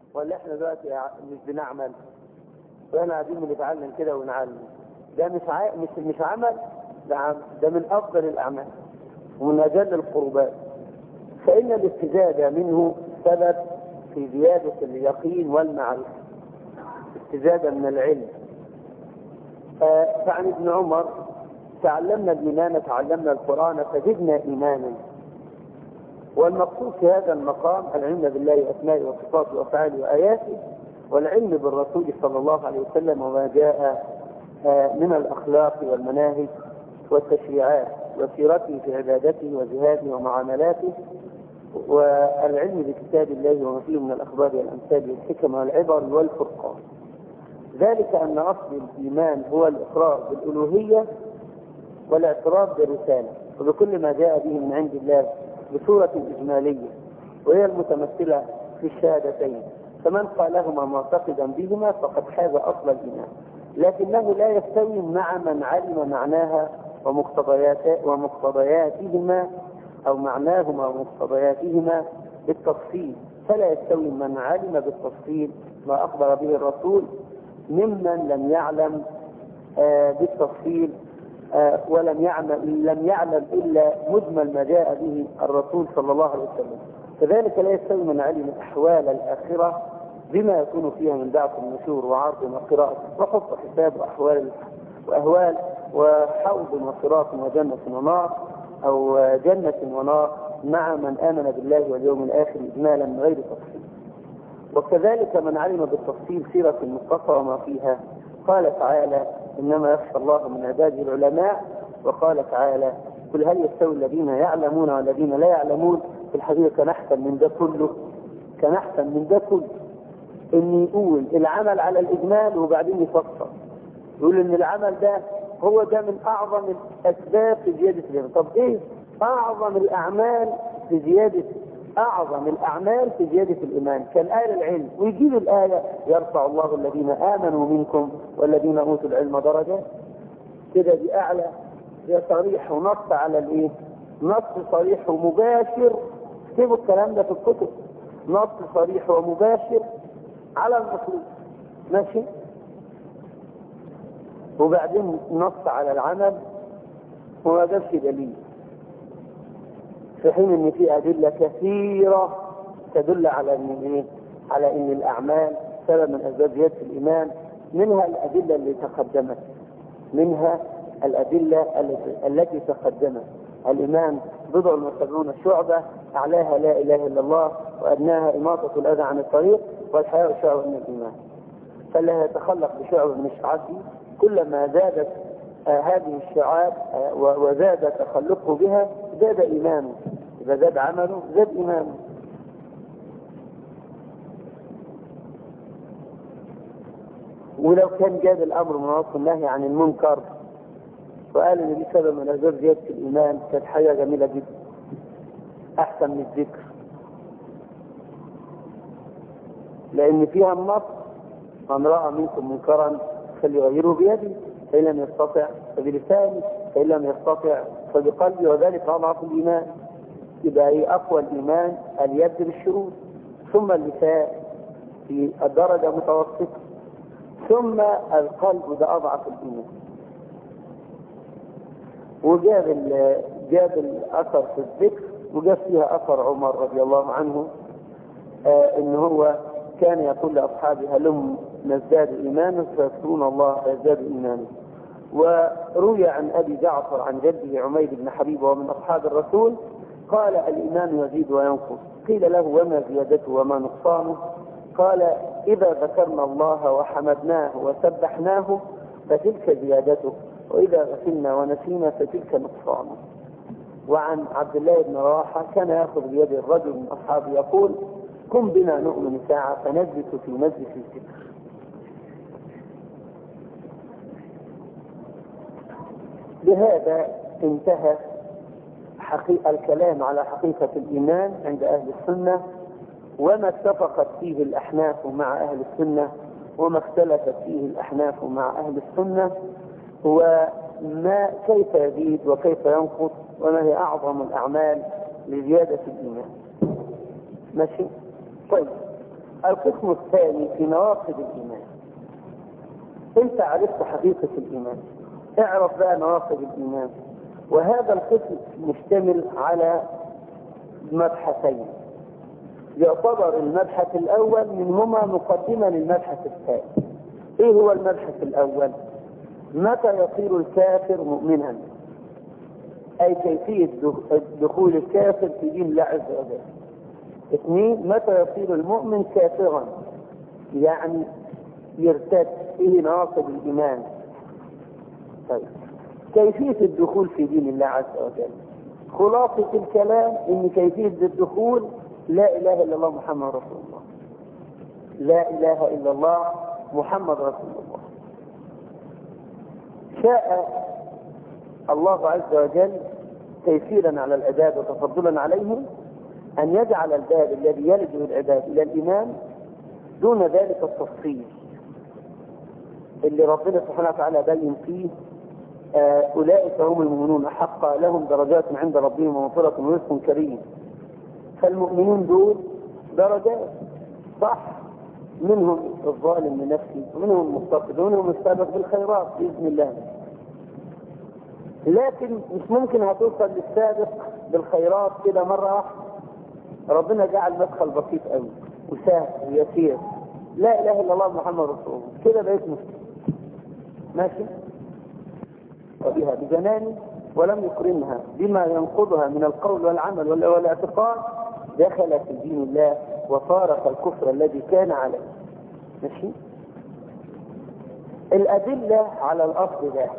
ولا احنا دلوقتي مش بنعمل واحنا قاعدين بنتعلم كده ونعلم؟ ده مش عمل، ده من افضل الاعمال ومن اجل القربات. فان الاستزادة منه سبب في زيادة اليقين والمعرفة، استزادة من العلم. فعن ابن عمر: تعلمنا الإيمان تعلمنا القرآن فزدنا إيمانا. والمقصود في هذا المقام العلم بالله وأسمائه وصفاته وأفعاله وآياته، والعلم بالرسول صلى الله عليه وسلم وما جاء من الأخلاق والمناهج والتشريعات وسيرته في عبادته وجهاده ومعاملاته، والعلم بكتاب الله وما فيه من الأخبار والأمثال والحكم والعبر والفرقان. ذلك أن أصل الإيمان هو الإقرار بالألوهية والاعتراف بالرسالة وبكل ما جاء به من عند الله بصورة إجمالية، وهي المتمثلة في الشهادتين. فمن قالهما معتقدا بهما فقد حاز أصل الإيمان، لكنه لا يستوي مع من علم معناها ومقتضياتهما أو معناهما ومقتضياتهما بالتفصيل. فلا يستوي من علم بالتفصيل ما أخبر به الرسول ممن لم يعلم بالتفصيل ولم يعلم إلا مجمل ما جاء به الرسول صلى الله عليه وسلم. كذلك لا يستوي من علم أحوال الآخرة بما يكون فيها من بعث النشور وعرض وقراءة وحفظ حساب وأهوال وحوض وصراط وجنة ونار أو جنة ونار مع من آمن بالله واليوم الآخر إجمالا من غير تفصيل. وكذلك من علم بالتفصيل سيرة المصطفى وما فيها. قال تعالى: إنما يخشى الله من عباده العلماء. وقال تعالى: قل هل يستوي الذين يعلمون والذين لا يعلمون. في الحقيقة كان أحسن من ده كله إن يقول العمل على الإجمال وبعدين يفصل، يقول إن العمل ده هو ده من أعظم الأسباب في زيادة الإيمان. طب إيه أعظم الأعمال في زيادة الإيمان؟ كان آية العلم، ويجيب الآية: يرفع الله الذين آمنوا منكم والذين أوتوا العلم درجات. كده دي أعلى، دي صريح ونص على الإيه؟ نص صريح ومباشر. اكتبوا الكلام ده في الكتب، نص صريح ومباشر على المطلوب، ماشي. وبعدين نص على العمل وما جابش دليل، في حين ان في ادله كثيره تدل على ان الاعمال سبب من اسباب زياده الايمان. منها الادله التي تقدمت. الايمان 70 شعبه، اعلاها لا اله الا الله، وادناها اماطه الاذى عن الطريق، والحياء شعبه من الايمان. فاللي يتخلق بشعبه من الشعاب كلما زادت هذه الشعاب وزاد تخلقه بها زاد إيمانه. إذا زاد عمله زاد إيمانه. ولو كان جاب الأمر مناص النهي عن المنكر وقال إن دي سبب من أسباب زيادة الإيمان، كانت حاجة جميلة جدا، أحسن من الذكر، لأن فيها النص: من رأى منكم منكرا فليغيره بيده، فإن لم يستطع فبلسانه، فإن لم يستطع فبقلبه، وذلك أضعف الإيمان. يبقى إيه أقوى الإيمان؟ اليد بالشروط، ثم اللسان في الدرجة متوسطة، ثم القلب ده أضعف الإيمان. جاب الأثر في الذكر، وجاب فيها أثر عمر رضي الله عنه إن هو كان يقول لأصحابه: هلم نزداد إيمانا فيذكرون الله فيزداد إيمانا. وروي عن أبي جعفر عن جده عميد بن حبيب ومن أصحاب الرسول قال: الإيمان يزيد وينقص. قيل له: وما زيادته وما نقصانه؟ قال: إذا ذكرنا الله وحمدناه وسبحناه فتلك زيادته، وإذا غفلنا ونسينا فتلك نقصانه. وعن عبد الله بن رواحة كان يأخذ بيد الرجل من أصحابه يقول: قم بنا نؤمن ساعة فنجلس في مجلس الذكر. بهذا انتهى الكلام على حقيقة الإيمان عند أهل السنة، وما اتفقت فيه الأحناف مع أهل السنة وما اختلفت فيه الأحناف مع أهل السنة، وما كيف يزيد وكيف ينقص، وما هي أعظم الأعمال لزيادة الإيمان. ماشي؟ طيب، القسم الثاني في نواقض الإيمان. انت عرفت حقيقة الإيمان، اعرف بقى نواقض الإيمان. وهذا القسم مشتمل على مبحثين، يعتبر المبحث الأول منهما مقدمة للمبحث الثاني. ايه هو المبحث الأول؟ متى يصير الكافر مؤمنا، أي كيفية دخول الكافر في دين الله عز وجل. اثنين، متى يصير المؤمن كافرا، يعني يرتد. ايه نواقض الإيمان؟ طيب، كيفية الدخول في دين الله عز وجل. خلاصة الكلام ان كيفية الدخول لا اله الا الله محمد رسول الله. لا اله الا الله محمد رسول الله. شاء الله عز وجل تيسيرا على العباد وتفضلا عليهم ان يجعل الباب الذي يلج العباد الى الايمان دون ذلك التفصيل اللي ربنا سبحانه وتعالى بين فيه أولئك هم المؤمنون حقا لهم درجات عند ربهم ومغفرة ورزق كريم. فالمؤمنون دول درجات، صح، منهم الظالم لنفسه ومنهم المقتصد ومنهم السابق بالخيرات بإذن الله. لكن مش ممكن هتوصل للسابق بالخيرات كده مرة واحدة. ربنا جعل مدخل بسيط قوي وسهل ويسير، لا إله إلا الله محمد رسول الله، كده بقيت مسلم ماشي. وبها بجنان ولم يقرنها بما ينقضها من القول والعمل والاعتقاد دخل في دين الله وفارق الكفر الذي كان عليه. ماشي. الأدلة على الأصل ده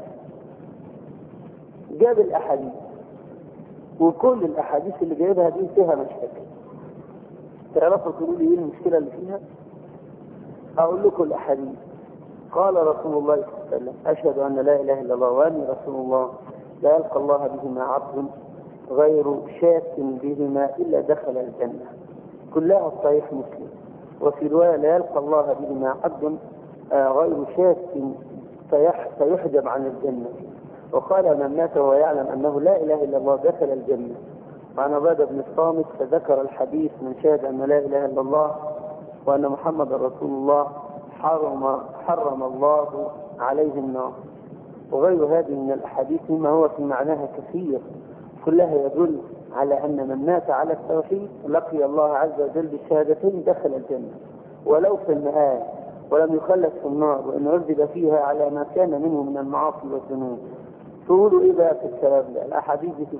جاب الأحاديث، وكل الأحاديث اللي جايبها دي فيها مشاكل. تعرفوا تقولوا لي ايه المشكلة اللي فيها؟ أقول لكم الأحاديث. قال رسول الله صلى الله عليه وسلم: أشهد أن لا إله إلا الله وأني رسول الله لا يلقى الله بهما عبد غير شاك بهما إلا دخل الجنة. كلها في صحيح مسلم. وفي رواية: لا يلقى الله بهما عبد غير شاك فيحجب عن الجنة. وقال: من مات وهو يعلم أنه لا إله إلا الله دخل الجنة. وعن عبادة بن الصامت فذكر الحديث: من شهد أن لا إله إلا الله وأن محمد رسول الله حرم الله عليه النار. وغير هذه من الأحاديث مما هو في معناها كثير، كلها يدل على أن من مات على التوحيد لقي الله عز وجل بالشهادتين دخل الجنة ولو في المآل، ولم يخلد في النار وإن عذب فيها على ما كان منه من المعاصي والذنوب. تقولوا إيه بقى في الكلام ده؟ الأحاديث دي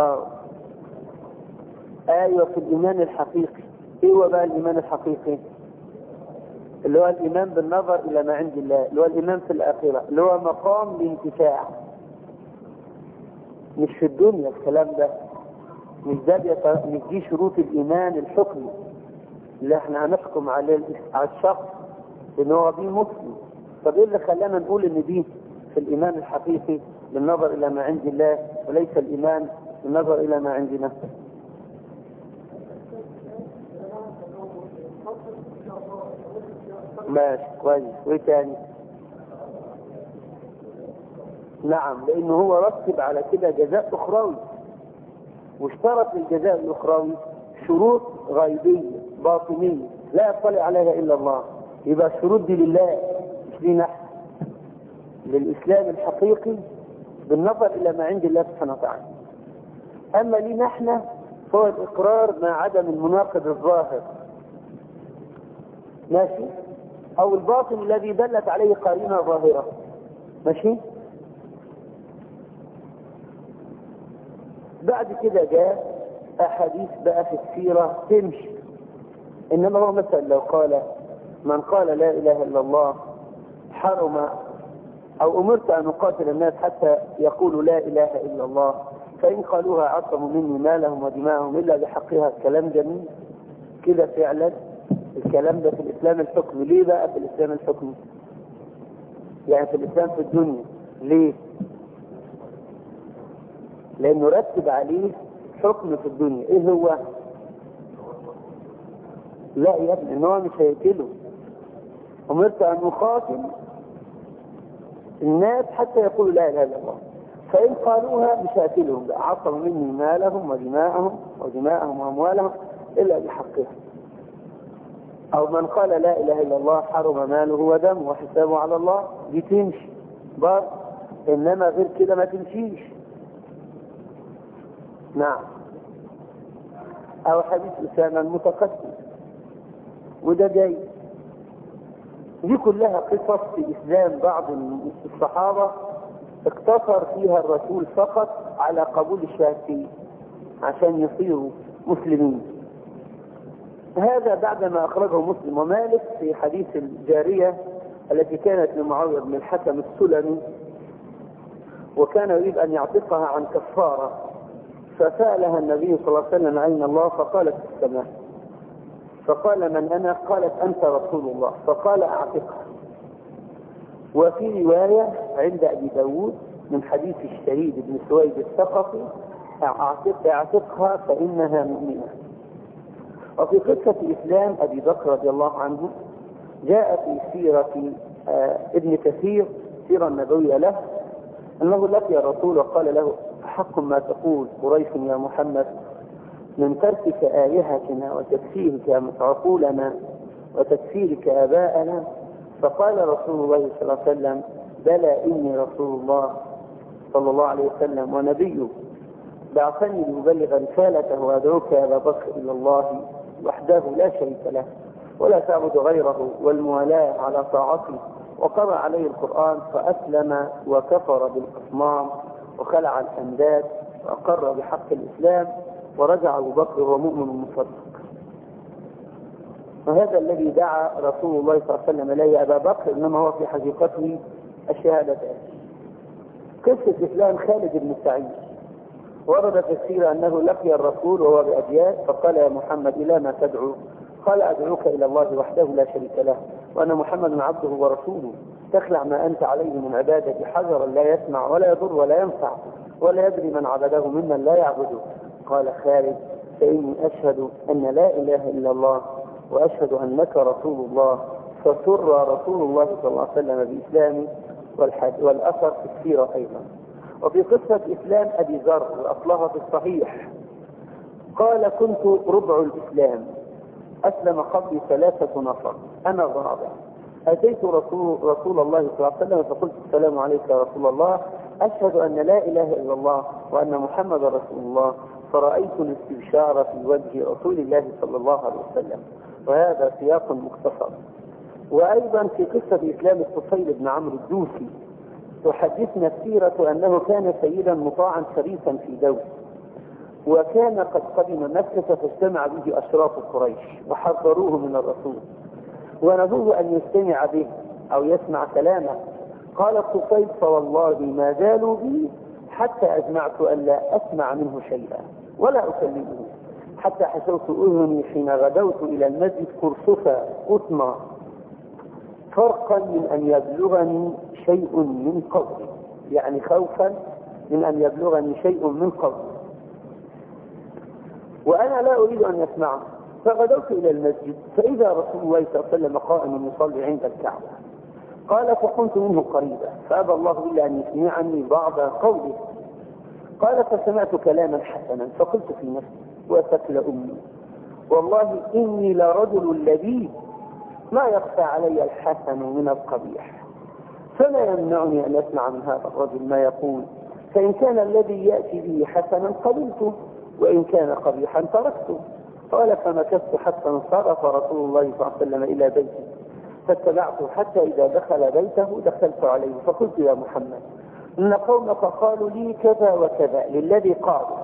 أيوة في الإيمان الحقيقي. إيه هو بقى الإيمان الحقيقي؟ اللي هو الإيمان بالنظر إلى ما عند الله، اللي هو الإيمان في الآخرة، اللي هو مقام الانتفاع. مش في الدنيا الكلام ده، مش دي شروط الإيمان الحكمي اللي احنا هنحكم على الشخص إن هو دي مسلم. طب إيه اللي خلانا نقول إن دي في الإيمان الحقيقي بالنظر إلى ما عند الله وليس الإيمان بالنظر إلى ما عندنا؟ ماشي كويس. وايه تاني؟ نعم، لانه هو رتب على كده جزاء اخروي، واشترط للجزاء الاخروي شروط غيبيه باطنيه لا يطلع عليها الا الله. يبقى الشروط دي لله مش لينا احنا، للاسلام الحقيقي بالنظر الى ما عند الله سبحانه وتعالى. اما لينا احنا فهو الاقرار مع عدم المناقض الظاهر، ماشي، او الباطن الذي دلت عليه قرينة ظاهرة، ماشي. بعد كده جاء احاديث بقى في السيرة تمشي. انما هو مثلا لو قال: من قال لا اله الا الله حرم او امرت ان اقاتل الناس حتى يقولوا لا اله الا الله فان قالوها عصموا مني مالهم ودماءهم الا بحقها. كلام جميل كده فعلا. الكلام ده في الإسلام الحكمي. ليه بقى في الإسلام الحكمي؟ يعني في الإسلام في الدنيا. ليه؟ لأنه رتب عليه حكم في الدنيا. إيه هو؟ لا يا ابني، إن هو مش هيقتله. أمرت أن أقاتل الناس حتى يقولوا لا إله إلا الله فإن قالوها مش هقتلهم، عصموا مني مالهم ودماءهم وأموالهم إلا بحقها. أو من قال لا إله إلا الله حرم ماله ودمه وحسابه على الله، دي تمشي برضه، إنما غير كده ما تمشيش. نعم. أو حديث أسامة المتقدم، وده جاي. دي كلها قصص في إسلام بعض الصحابة اقتصر فيها الرسول فقط على قبول الشهادتين عشان يصيروا مسلمين. هذا بعدما أخرجه مسلم ومالك في حديث الجارية التي كانت لمعاوية بن الحكم السلمي، وكان يريد أن يعتقها عن كفارة، فسألها النبي صلى الله عليه وسلم أين الله؟ فقالت في السماء. فقال من أنا؟ قالت أنت رسول الله. فقال أعتقها. وفي رواية عند أبي داود من حديث الشهيد بن سويد الثقفي اعتقها فإنها مؤمنة. وفي قصة إسلام أبي بكر رضي الله عنه جاء في سيرة ابن كثير سيرة النبوية له أنه لقي الرسول وقال له حق ما تقول قريش يا محمد من تركك آلهتنا وتكفيرك عقولنا وتكفيرك آباءنا؟ فقال رسول الله صلى الله عليه وسلم بلى إني رسول الله صلى الله عليه وسلم ونبيه بعثني ليبلغ رسالته وأدعوك يا أبا بكر إلى الله وحده لا شريك له ولا تعبد غيره والموالاة على طاعته. وقرأ عليه القرآن فأسلم وكفر بالأصنام وخلع الأنداد وأقر بحق الإسلام ورجع أبو بكر ومؤمن مصدق. وهذا الذي دعا رسول الله صلى الله عليه وسلم إليه أبا بكر إنما هو في حقيقته الشهادتان. قصة إسلام خالد بن سعيد ورد في السيرة أنه لقي الرسول وهو بأجيال فقال يا محمد إلى ما تدعو؟ قال أدعوك إلى الله وحده لا شريك له وأن محمد عبده ورسوله تخلع ما أنت عليه من عبادة حجرا لا يسمع ولا يضر ولا ينفع ولا يدري من عبده ممن لا يعبده. قال خالد فإني أشهد أن لا إله إلا الله وأشهد أنك رسول الله. فسر رسول الله صلى الله عليه وسلم بإسلامه والأثر في السيرة أيضا. وفي قصة إسلام أبي ذر وأصلها في الصحيح قال كنت ربع الإسلام أسلم قبلي 3 نفر أنا الرابع. أتيت رسول الله صلى الله عليه وسلم فقلت السلام عليك يا رسول الله أشهد أن لا إله إلا الله وأن محمد رسول الله. فرأيت الاستبشار في وجه رسول الله صلى الله عليه وسلم. وهذا سياق مختصر. وأيضا في قصة إسلام الطفيل بن عمرو الدوسي تحدثنا السيرة أنه كان سيدا مطاعا شريفا في دوس وكان قد قدم مكة فاجتمع به أشراف قريش وحذروه من الرسول ونهوه أن يستمع به أو يسمع كلامه. قال الطفيل فوالله ما زالوا بي حتى أجمعت أن لا أسمع منه شيئا ولا أكلمه حتى حسوت أذني حين غدوت إلى المسجد قرصفا قطنا فرقا من أن يبلغني شيء من قولي، يعني خوفا من أن يبلغني شيء من قولي وأنا لا أريد أن يسمعه. فغدوت إلى المسجد فإذا رسول الله صلى الله عليه وسلم قائم يصلي عند الكعبة. قال فكنت منه قريبا فأبى الله إلا أن يسمعني بعض قوله. قال فسمعت كلاما حسنا فقلت في نفسي وثكل أمي والله إني لرجل لذيذ ما يخفى علي الحسن من القبيح فلا يمنعني أن أسمع من هذا الرجل ما يقول فإن كان الذي يأتي به حسنا قبلته وإن كان قبيحا تركته. قال فمكثت حتى انصرف رسول الله صلى الله عليه وسلم إلى بيته فاتبعته حتى إذا دخل بيته دخلت عليه فقلت يا محمد إن قومك قالوا لي كذا وكذا للذي قالوا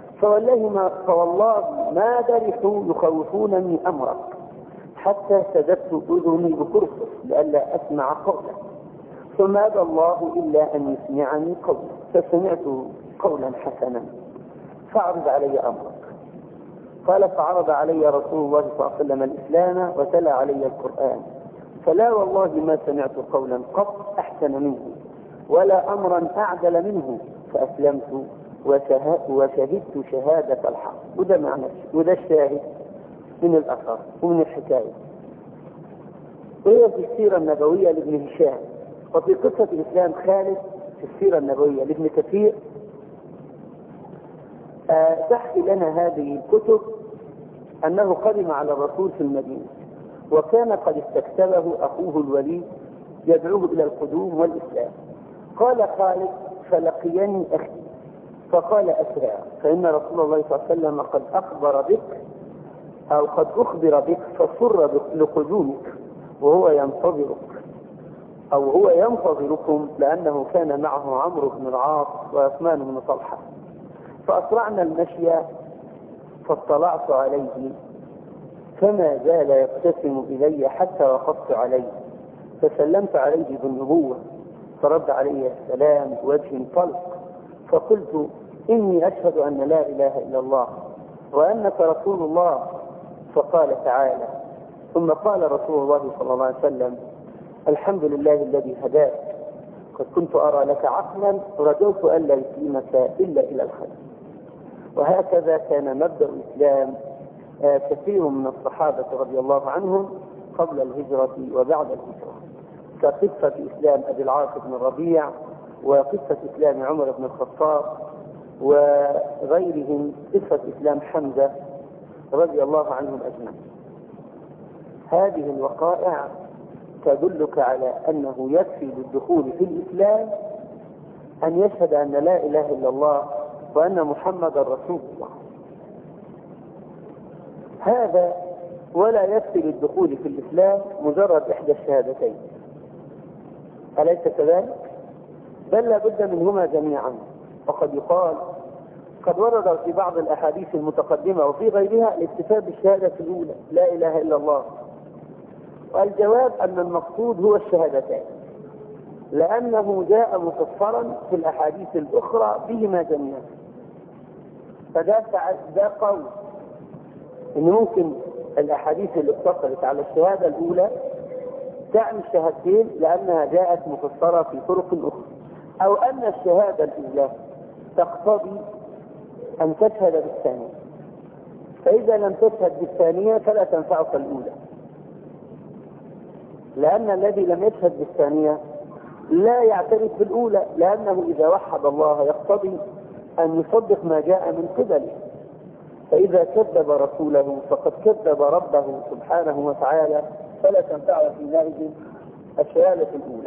فوالله ما درحوا يخوفونني أمرك حتى سددت أذني بكرسه لئلا أسمع قولا ثم أبى الله إلا أن يسمعني قولا فسمعت قولا حسنا فاعرض علي أمرك. قال فعرض علي رسول الله صلى الله عليه وسلم الإسلام وتلا علي القرآن فلا والله ما سمعت قولا قط أحسن منه ولا أمرا أعدل منه فأسلمت وشهدت شهادة الحق. وده معنى وده الشاهد من الأثر ومن الحكاية. وهي في السيرة النبوية لابن هشام. وفي قصة الإسلام خالد في السيرة النبوية لابن كثير تحكي لنا هذه الكتب أنه قدم على الرسول في المدينة وكان قد استكتبه أخوه الوليد يدعوه إلى القدوم والإسلام. قال خالد: فلقيني أخي فقال: أسرع، فإن رسول الله صلى الله عليه وسلم قد أخبر بك أو قد أخبر بك فسر لقدومك وهو ينتظرك أو هو ينتظركم، لأنه كان معه عمرو بن العاص وعثمان بن طلحة. فأسرعنا المشي فاطلعت عليه فما زال يبتسم إلي حتى وقفت عليه، فسلمت عليه بالنبوة فرد علي السلام بوجه طلق، فقلت: إني أشهد أن لا إله إلا الله وأنك رسول الله. فقال تعالى: ثم قال رسول الله صلى الله عليه وسلم: الحمد لله الذي هداك، قد كنت أرى لك عقلا رجوت ألا يسلمك إلا إلى الخير. وهكذا كان مبدأ الإسلام كثير من الصحابة رضي الله عنهم قبل الهجرة وبعد الهجرة، كقصة إسلام أبي العاص بن الربيع وقصة إسلام عمر بن الخطاب وغيرهم، قصة إسلام حمزة رضي الله عنهم أجمعين. هذه الوقائع تدلك على أنه يكفي للدخول في الإسلام أن يشهد أن لا إله إلا الله وأن محمد رسول الله. هذا ولا يكفي للدخول في الإسلام مجرد إحدى الشهادتين، أليس كذلك؟ بل لا بد منهما جميعا. وقد يقال قد ورد في بعض الأحاديث المتقدمة وفي غيرها الاكتفاء بالشهادة الأولى لا إله إلا الله، والجواب أن المقصود هو الشهادتين، لأنه جاء مفسرا في الأحاديث الأخرى بهما جميعا. فده قول إن ممكن الأحاديث اللي اقتصرت على الشهادة الأولى تعني الشهادتين لأنها جاءت مفسرة في طرق أخرى، أو أن الشهادة الأولى تقتضي أن تشهد بالثانية، فإذا لم تشهد بالثانية فلا تنفعك الأولى، لأن الذي لم يشهد بالثانية لا يعترف بالأولى، لأنه إذا وحد الله يقتضي أن يصدق ما جاء من قبله، فإذا كذب رسوله فقد كذب ربه سبحانه وتعالى، فلا تنفع في ذلك الشهادة الأولى.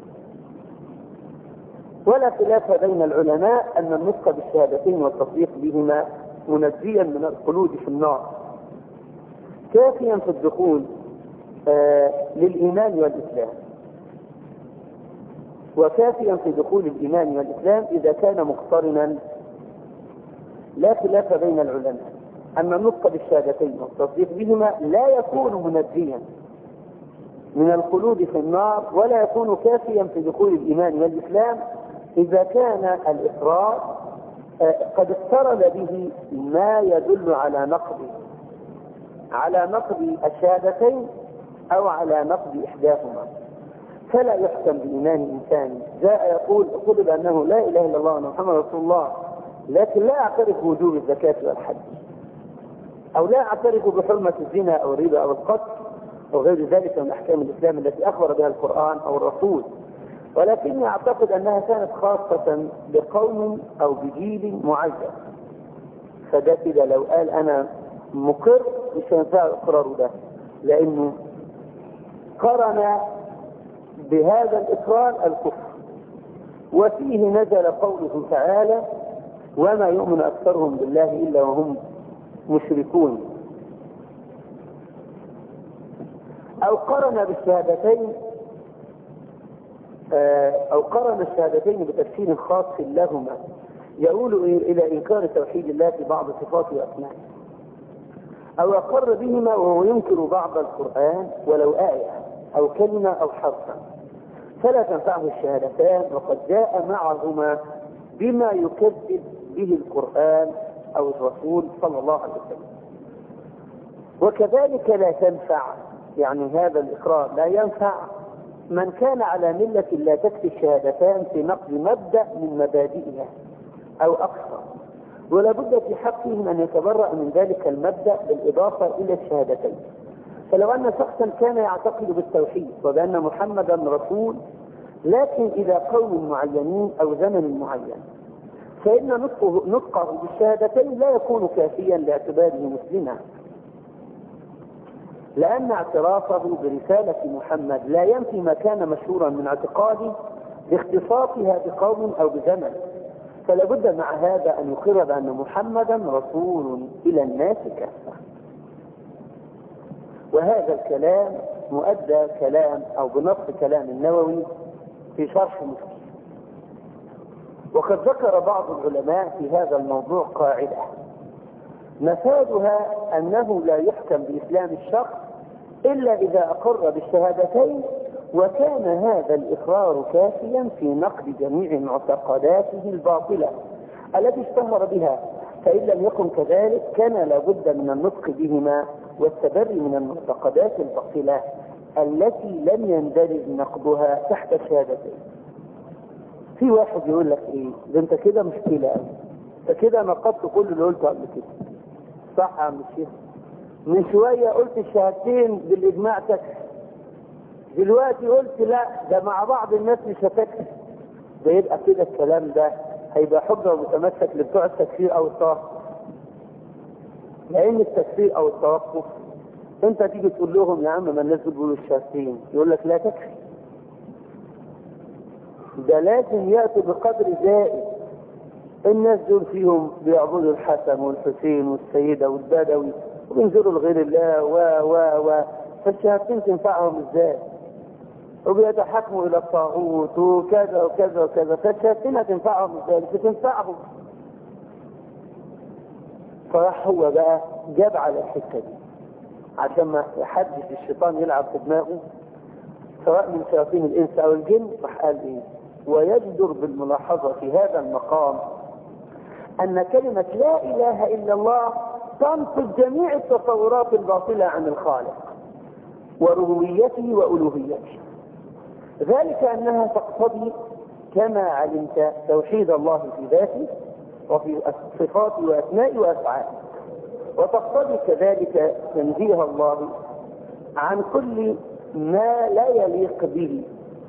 ولا خلاف بين العلماء أن النطق بالشهادتين والتصديق بهما منجيا من الخلود في النار، كافيا في الدخول للإيمان والإسلام، وكافيا في دخول الإيمان والإسلام إذا كان مقترنا. لا خلاف بين العلماء أن النطق بالشهادتين والتصديق بهما لا يكون منجيا من الخلود في النار، ولا يكون كافيا في دخول الإيمان والإسلام إذا كان الإقرار قد اقترن به ما يدل على نقض الشهادتين أو على نقض إحداهما. فلا يحكم بإيمان إنسان جاء يقول بأنه لا إله إلا الله وأن محمد رسول الله، لكن لا يعترف بوجوب الزكاة والحج، أو لا يعترف بحرمة الزنا أو الربا أو القتل أو غير ذلك من أحكام الإسلام التي أخبر بها القرآن أو الرسول، ولكن يعتقد أنها كانت خاصة بقوم أو بجيل معين. فده كده لو قال أنا مقر مش هينفع إقراره ده، لأنه قرن بهذا الإقرار الكفر. وفيه نزل قوله تعالى: وما يؤمن أكثرهم بالله إلا وهم مشركون. أو قرن الشهادتين بتفسير خاص لهما يؤول إلى إنكار توحيد الله في بعض صفاته وأسمائه، أو أقر بهما وهو ينكر بعض القرآن ولو آية أو كلمة أو حرفا، فلا تنفعه الشهادتان، وقد جاء معهما بما يكذب به القرآن أو الرسول صلى الله عليه وسلم. وكذلك لا تنفع، يعني هذا الإقرار لا ينفع من كان على ملة لا تكفي الشهادتان في نقض مبدأ من مبادئها أو أكثر، ولا بد في حقهم أن يتبرأ من ذلك المبدأ بالإضافة إلى الشهادتين. فلو أن شخصا كان يعتقد بالتوحيد وبأن محمدا رسول، لكن إلى قوم معينين أو زمن معين، فإن نطقه بالشهادتين لا يكون كافيا لاعتباره مسلما، لأن اعترافه برسالة محمد لا ينفي ما كان مشهورا من اعتقاده باختصاصها بقوم أو بزمن، فلا بد مع هذا أن يقر بأن محمدا رسول إلى الناس كافة. وهذا الكلام مؤدى كلام أو بنص كلام النووي في شرح مسلم. وقد ذكر بعض العلماء في هذا الموضوع قاعدة مفادها أنه لا يحكم بإسلام الشخص إلا إذا أقر بالشهادتين، وكان هذا الإقرار كافيا في نقد جميع معتقداته الباطلة التي اشتهر بها، فإن لم يكن كذلك كان لابد من النطق بهما والتبري من المعتقدات الباطلة التي لم يندرج نقدها تحت الشهادتين. في واحد يقول لك ايه ده انت كده مشكلة قوي، انت كده نقضت كل اللي قلته قبل كده. صح يا عم الشيخ، من شوية قلت الشهادتين بالإجماع تكفي، دلوقتي قلت لا ده مع بعض الناس مش هتكفي. ده يبقى كده الكلام ده هيبقى حجة ومتمسك لبتوع التكفير أو التوقف، لأن التكفير أو التوقف أنت تيجي تقول لهم يا عم ما الناس بيقولوا الشهادتين، يقول لك لا تكفي، ده لازم يأتي بقدر زائد. الناس دول فيهم بيعبدوا الحسن والحسين والسيدة والبدوي وبينزلوا لغير الله و فالشهادتين تنفعهم ازاي؟ وبيتحكموا الى الطاغوت وكذا وكذا وكذا، فالشهادتين هتنفعهم ازاي؟ بتنفعهم. فراح هو بقى جاب على الحته دي عشان ما يحدش الشيطان يلعب في دماغه سواء من شياطين الانس او الجن. راح قال ايه؟ ويجدر بالملاحظه في هذا المقام أن كلمة لا إله إلا الله تنقض جميع التصورات الباطلة عن الخالق وربوبيته وألوهيته، ذلك أنها تقتضي كما علمت توحيد الله في ذاته وفي صفاته وأسمائه وأفعاله، وتقتضي كذلك تنزيه الله عن كل ما لا يليق به،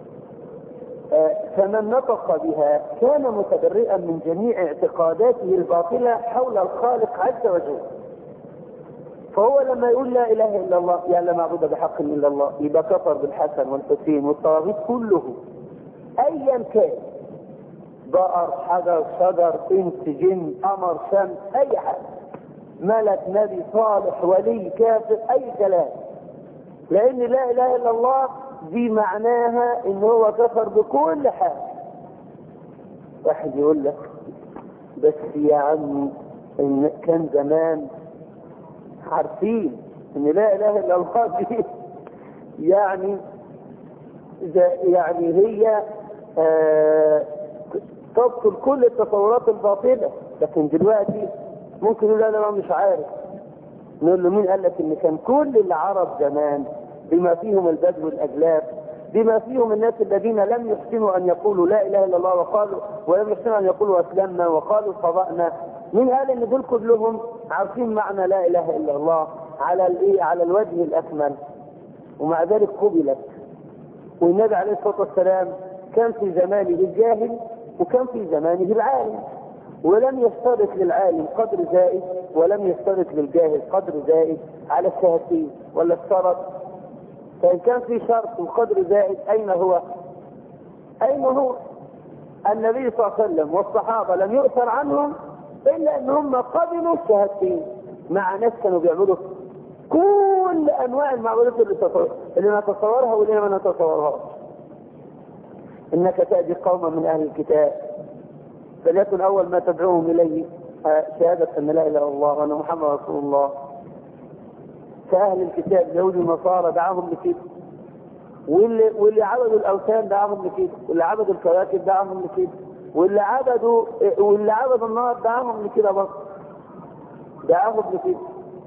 فمن نطق بها كان متبرئا من جميع اعتقاداته الباطلة حول الخالق عز وجل. فهو لما يقول لا إله إلا الله يعني لا معبود بحق إلا الله، يبقى كفر بالحسن والحسين والطواغيت كله أيا كان، بقر حجر شجر انس جن قمر شمس أي حاجة، ملك نبي صالح ولي كافر أي كلام، لأن لا إله إلا الله دي معناها ان هو كفر بكل حاجة. واحد يقول لك بس يا عمي ان كان زمان عارفين ان لا اله الا الله دي يعني هي تبطل كل التصورات الباطلة، لكن دلوقتي ممكن يقول انا مش عارف. نقول له مين قال لك ان كان كل العرب زمان بما فيهم البدو والاجلاف، بما فيهم الناس الذين لم يحسنوا ان يقولوا لا اله الا الله وقالوا ولم يحسنوا ان يقولوا اسلمنا وقالوا صدقنا، مين قال ان دول كلهم عارفين معنى لا اله الا الله على الوجه الاكمل؟ ومع ذلك قبلت. والنبي عليه الصلاه والسلام كان في زمانه الجاهل وكان في زمانه العالم، ولم يشترط للعالم قدر زائد ولم يشترط للجاهل قدر زائد على الشهادتين، ولا اشترط؟ فإن كان في شرط وقدر زائد أين هو؟ النبي صلى الله عليه وسلم والصحابة لم يؤثر عنهم إلا أنهم قبلوا الشهادتين مع ناس كانوا بيعملوا كل أنواع المعبودات اللي نتصورها واللي ما نتصورهاش. إنك تأتي قوما من أهل الكتاب فليكن أول ما تدعوهم إليه شهادة أن لا إله إلا الله وأن محمد رسول الله. فأهل الكتاب اليهود والنصارى دعاهم لكده، واللي عبدوا الأوثان دعاهم لكده، واللي عبدوا الكواكب دعاهم لكده، واللي عبدوا النار دعاهم لكده برضه، دعاهم لكده.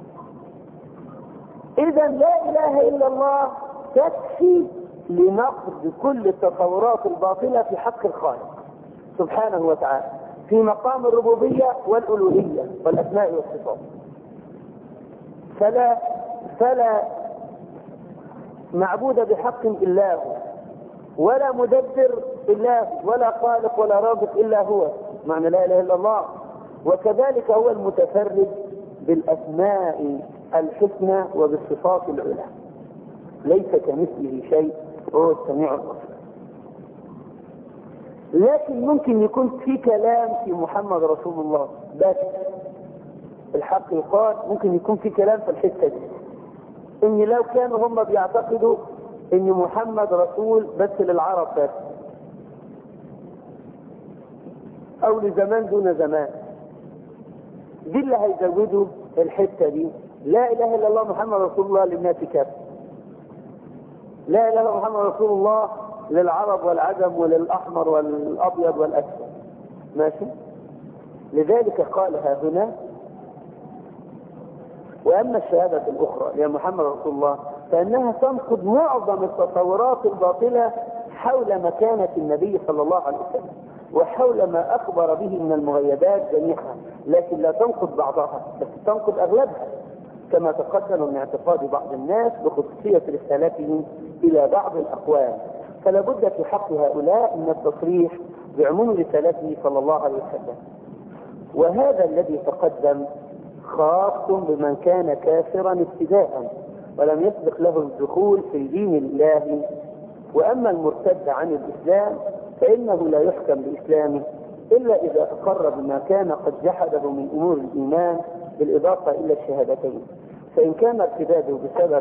إذا لا إله إلا الله تكفي لنقض كل التصورات الباطلة في حق الخالق سبحانه وتعالى في مقام الربوبية والألوهية والأسماء والصفات. فلا معبود بحق إلا هو، ولا مدبر إلا هو، ولا خالق ولا رازق إلا هو، معنى لا إله إلا الله. وكذلك هو المتفرد بالأسماء الحسنى وبالصفات العلى، ليس كمثله شيء وهو السميع البصير. لكن ممكن يكون في كلام في محمد رسول الله، بس الحق يقال ممكن يكون في كلام في الحتة دي، ان لو كانوا هم بيعتقدوا ان محمد رسول بس للعرب بس، او لزمان دون زمان، دي اللي هيزودوا الحتة دي. لا اله الا الله محمد رسول الله للناس كافة، لا اله الا الله محمد رسول الله للعرب والعجم وللأحمر والأبيض والأسود، ماشي. لذلك قالها هنا. وأما الشهادة الأخرى لمحمد رسول الله فإنها تنقض معظم التصورات الباطلة حول مكانة النبي صلى الله عليه وسلم وحول ما أخبر به من المغيبات جميعها، لكن لا تنقض بعضها بس تنقض أغلبها، كما تقدم من اعتقاد بعض الناس بخصوصية رسالته إلى بعض الأقوام. فلا بد في حق هؤلاء من التصريح بعموم رسالته صلى الله عليه وسلم. وهذا الذي تقدم خاص بمن كان كافرا ابتداء ولم يسبق له الدخول في دين الله. وأما المرتد عن الإسلام فإنه لا يحكم بإسلامه إلا إذا أقر بما كان قد جحده من أمور الإيمان بالإضافة إلى الشهادتين. فإن كان ارتداده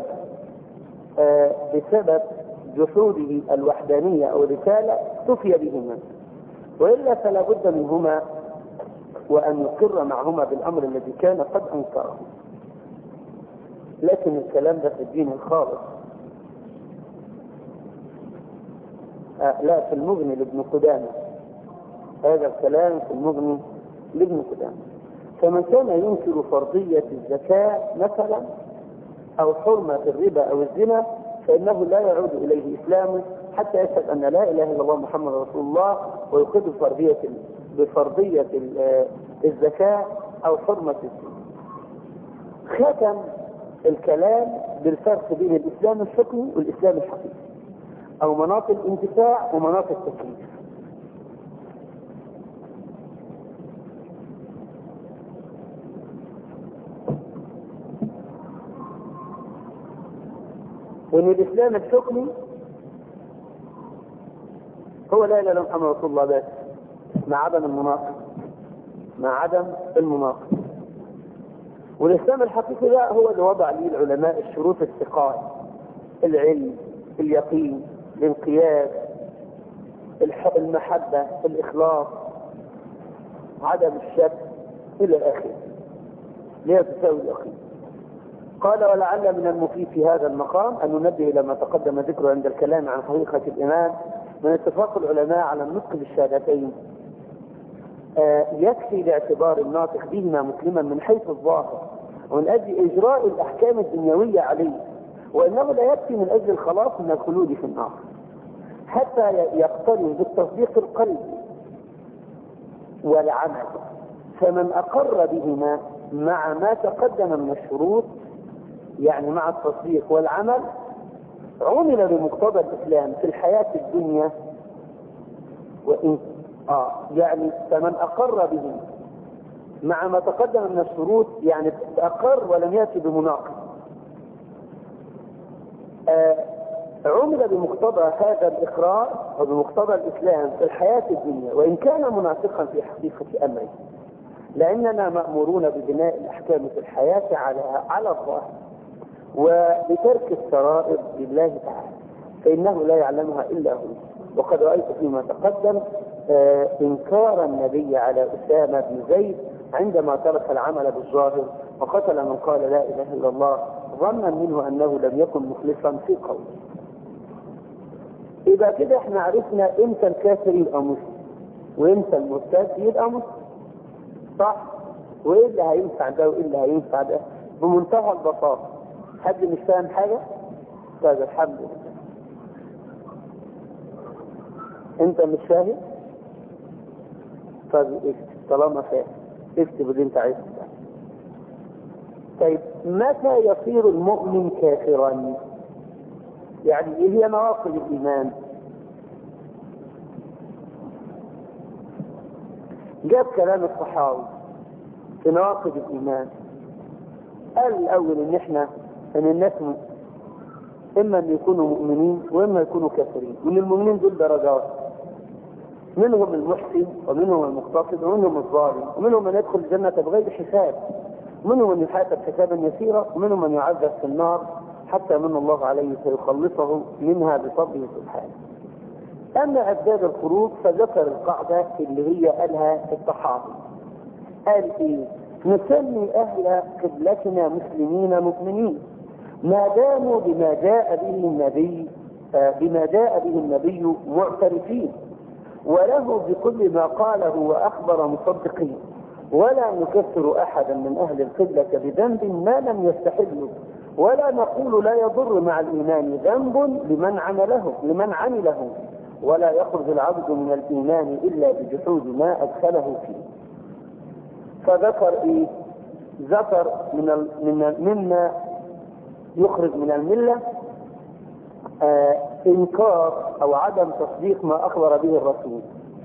بسبب جحوده الوحدانية أو الرسالة اكتفي بهما، وإلا فلا بد منهما وأن يقر معهما بالأمر الذي كان قد أنكره. لكن الكلام ده في الدين الخالص، لا في المغني لابن قدامة، هذا الكلام في المغني لابن قدامة. فمن كان ينكر فرضية الزكاة مثلا أو حرمة الربا أو الزنا فإنه لا يعود إليه إسلامه حتى يشهد أن لا إله إلا الله محمد رسول الله ويقر بفرضية الزكاة أو حرمة الزنا. ختم الكلام بالفرق بين الإسلام الحكمي والإسلام الحقيقي، أو مناط الانتفاع ومناط التكليف. وإن الإسلام الحكمي هو لا إله إلا محمد رسول الله بس، مع عدم المناقض. والإسلام الحقيقي لا هو اللي وضع ليه العلماء الشروط الثقات: العلم، اليقين، الانقياد، المحبة، الإخلاص، عدم الشك إلى آخره، ليه تساوي اليقين. قال: ولعل من المفيد في هذا المقام أن ننبه إلى ما تقدم ذكره عند الكلام عن حقيقة الإيمان من اتفاق العلماء على النطق بالشهادتين يكفي لاعتبار الناطق بهما مسلما من حيث الظاهر ومن أجل إجراء الأحكام الدنيوية عليه، وإنه لا يكفي من أجل الخلاص من الخلود في النار حتى يقترن بالتصديق القلبي والعمل. فمن أقر بهما مع ما تقدم من الشروط، يعني مع التصديق والعمل، عمل بمقتضى الإسلام في الحياة الدنيا وإن يعني فمن أقر به مع ما تقدم من الشروط، يعني أقر ولم يأتي بمناقض، عمل بمقتضى هذا الإقرار وبمقتضى الإسلام في الحياة الدنيا وإن كان منافقا في حقيقة أمره، لأننا مأمورون ببناء الأحكام في الحياة على الظاهر وبترك السرائر لله تعالى، فإنه لا يعلمها إلا هو. وقد رأيت فيما تقدم إنكار النبي على أسامة بن زيد عندما ترك العمل بالظاهر وقتل من قال لا إله إلا الله ظنا منه أنه لم يكن مخلصا في قوله. إذا كده احنا عرفنا إمتى الكافر يبقى مسلم وإمتى المرتد يبقى مسلم، صح؟ وإيه اللي هينفع ده وإيه اللي هينفع ده بمنتهى البساطة. حد مش فاهم حاجة؟ طيب الحمد لله. انت مش فاهم؟ طيب اكتب طالما فاهم، اكتب اللي انت عايزه. طيب متى يصير المؤمن كافرا؟ يعني ايه هي نواقض الايمان؟ جاب كلام الصحابي في نواقض الايمان قال الأول إن الناس إما أن يكونوا مؤمنين وإما يكونوا كافرين، وإن المؤمنين دول درجات، منهم المحسن ومنهم المقتصد ومنهم الظالم، ومنهم من يدخل الجنة بغير حساب، ومنهم من يحاسب حسابا يسيرا، ومنهم من يعذب في النار حتى من الله عليه فيخلصه منها بفضله سبحانه. أما أسباب الخروج فذكر القاعدة اللي هي قالها الصحابي، قال إيه؟ نسمي أهل قبلتنا مسلمين مؤمنين ما داموا بما جاء به النبي معترفين، وله بكل ما قاله وأخبر مصدقين، ولا نكفر أحدا من أهل القبلة بذنب ما لم يستحله، ولا نقول لا يضر مع الإيمان ذنب لمن عمله، ولا يخرج العبد من الإيمان إلا بجحود ما أدخله فيه. فذكر إيه؟ ذكر مما يخرج من الملة إنكار أو عدم تصديق ما أخبر به الرسول،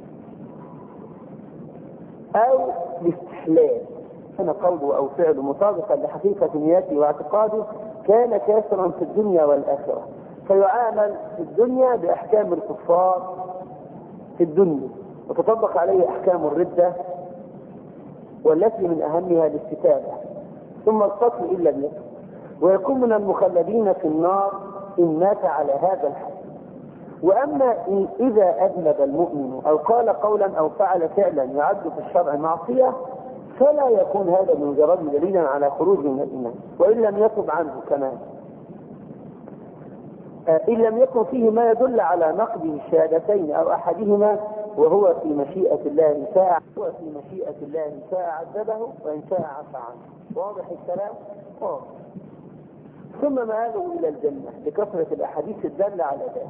أو الاستحلال، كان قوله أو فعله مطابقا لحقيقة نيته واعتقاده كان كافرا في الدنيا والآخرة، فيعامل في الدنيا بأحكام الكفار في الدنيا، وتطبق عليه أحكام الردة والتي من أهمها الاستتابة ثم القتل إلا بيده، ويكون من المخلدين في النار إن مات على هذا الحد. وأما إذا أذنب المؤمن أو قال قولا أو فعل فعلا يعد في الشرع معصية فلا يكون هذا من مجرد دليلا على خروج من الإيمان، وإن لم يتب عنه كمان، إن لم يكن فيه ما يدل على نقض الشهادتين أو أحدهما، وهو في مشيئة الله شاء عذبه وإن شاء عفى عنه. واضح الكلام؟ واضح. ثم مآله إلى الجنة لكثرة الأحاديث الدالة على ذلك،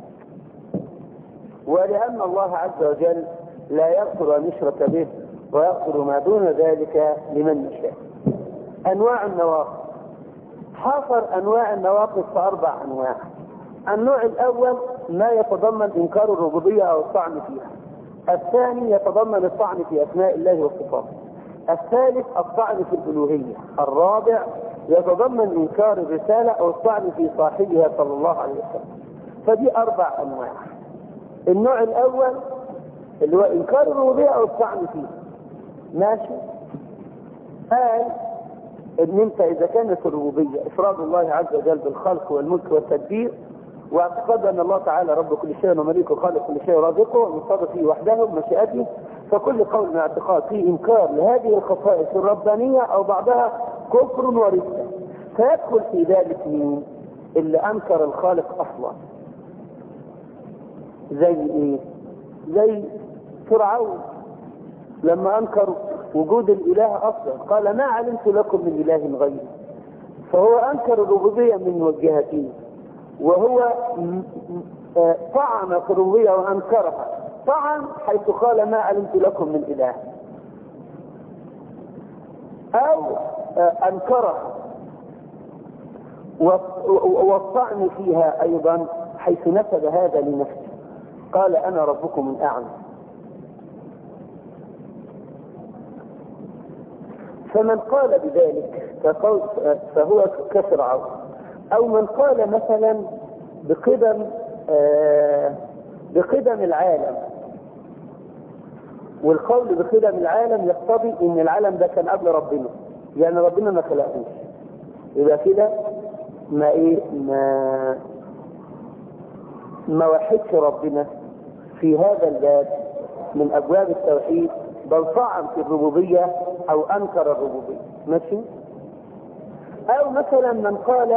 ولأن الله عز وجل لا يغفر أن يشرك به ويغفر ما دون ذلك لمن يشاء. أنواع النواقض، حاصر أنواع النواقض في 4 أنواع. النوع الأول ما يتضمن إنكار الربوبية أو الطعن فيها، الثاني يتضمن الطعن في أسماء الله وصفاته، الثالث الطعن في الألوهية، الرابع يتضمن إنكار الرسالة أو الطعن في صاحبها صلى الله عليه وسلم. فدي 4 أنواع. النوع الأول اللي هو إنكار الربوبية أو الطعن فيه، ماشي؟ قال إن أنت إذا كانت الربوبية إفراد الله عز وجل بالخلق والملك والتدبير، واعتقاد أن الله تعالى رب كل شيء ومليكه وخالق كل شيء ورازقه ومصطفى فيه وحده بمشيئته، فكل قول من اعتقاد فيه إنكار لهذه الخصائص الربانية أو بعضها كفر ورثة. فيدخل في ذلك مين؟ اللي أنكر الخالق أصلا، زي إيه؟ زي فرعون لما أنكر وجود الإله أصلا، قال ما علمت لكم من إله غيري، فهو أنكر الربوبية من وجهتين، وهو طعن في الربوبية وأنكرها، طعن حيث قال ما علمت لكم من إله، أو أنكرها والطعن فيها أيضا حيث نسب هذا لنفسه، قال أنا ربكم الأعلى. فمن قال بذلك فهو كفرعون، أو من قال مثلا بقدم العالم، والقول بقدم العالم يقتضي ان العالم ده كان قبل ربنا، يعني ربنا ما خلقوش، يبقى كده ما وحدش ربنا في هذا الباب من ابواب التوحيد، بل طعن في الربوبيه او انكر الربوبيه، ماشي؟ او مثلا من قال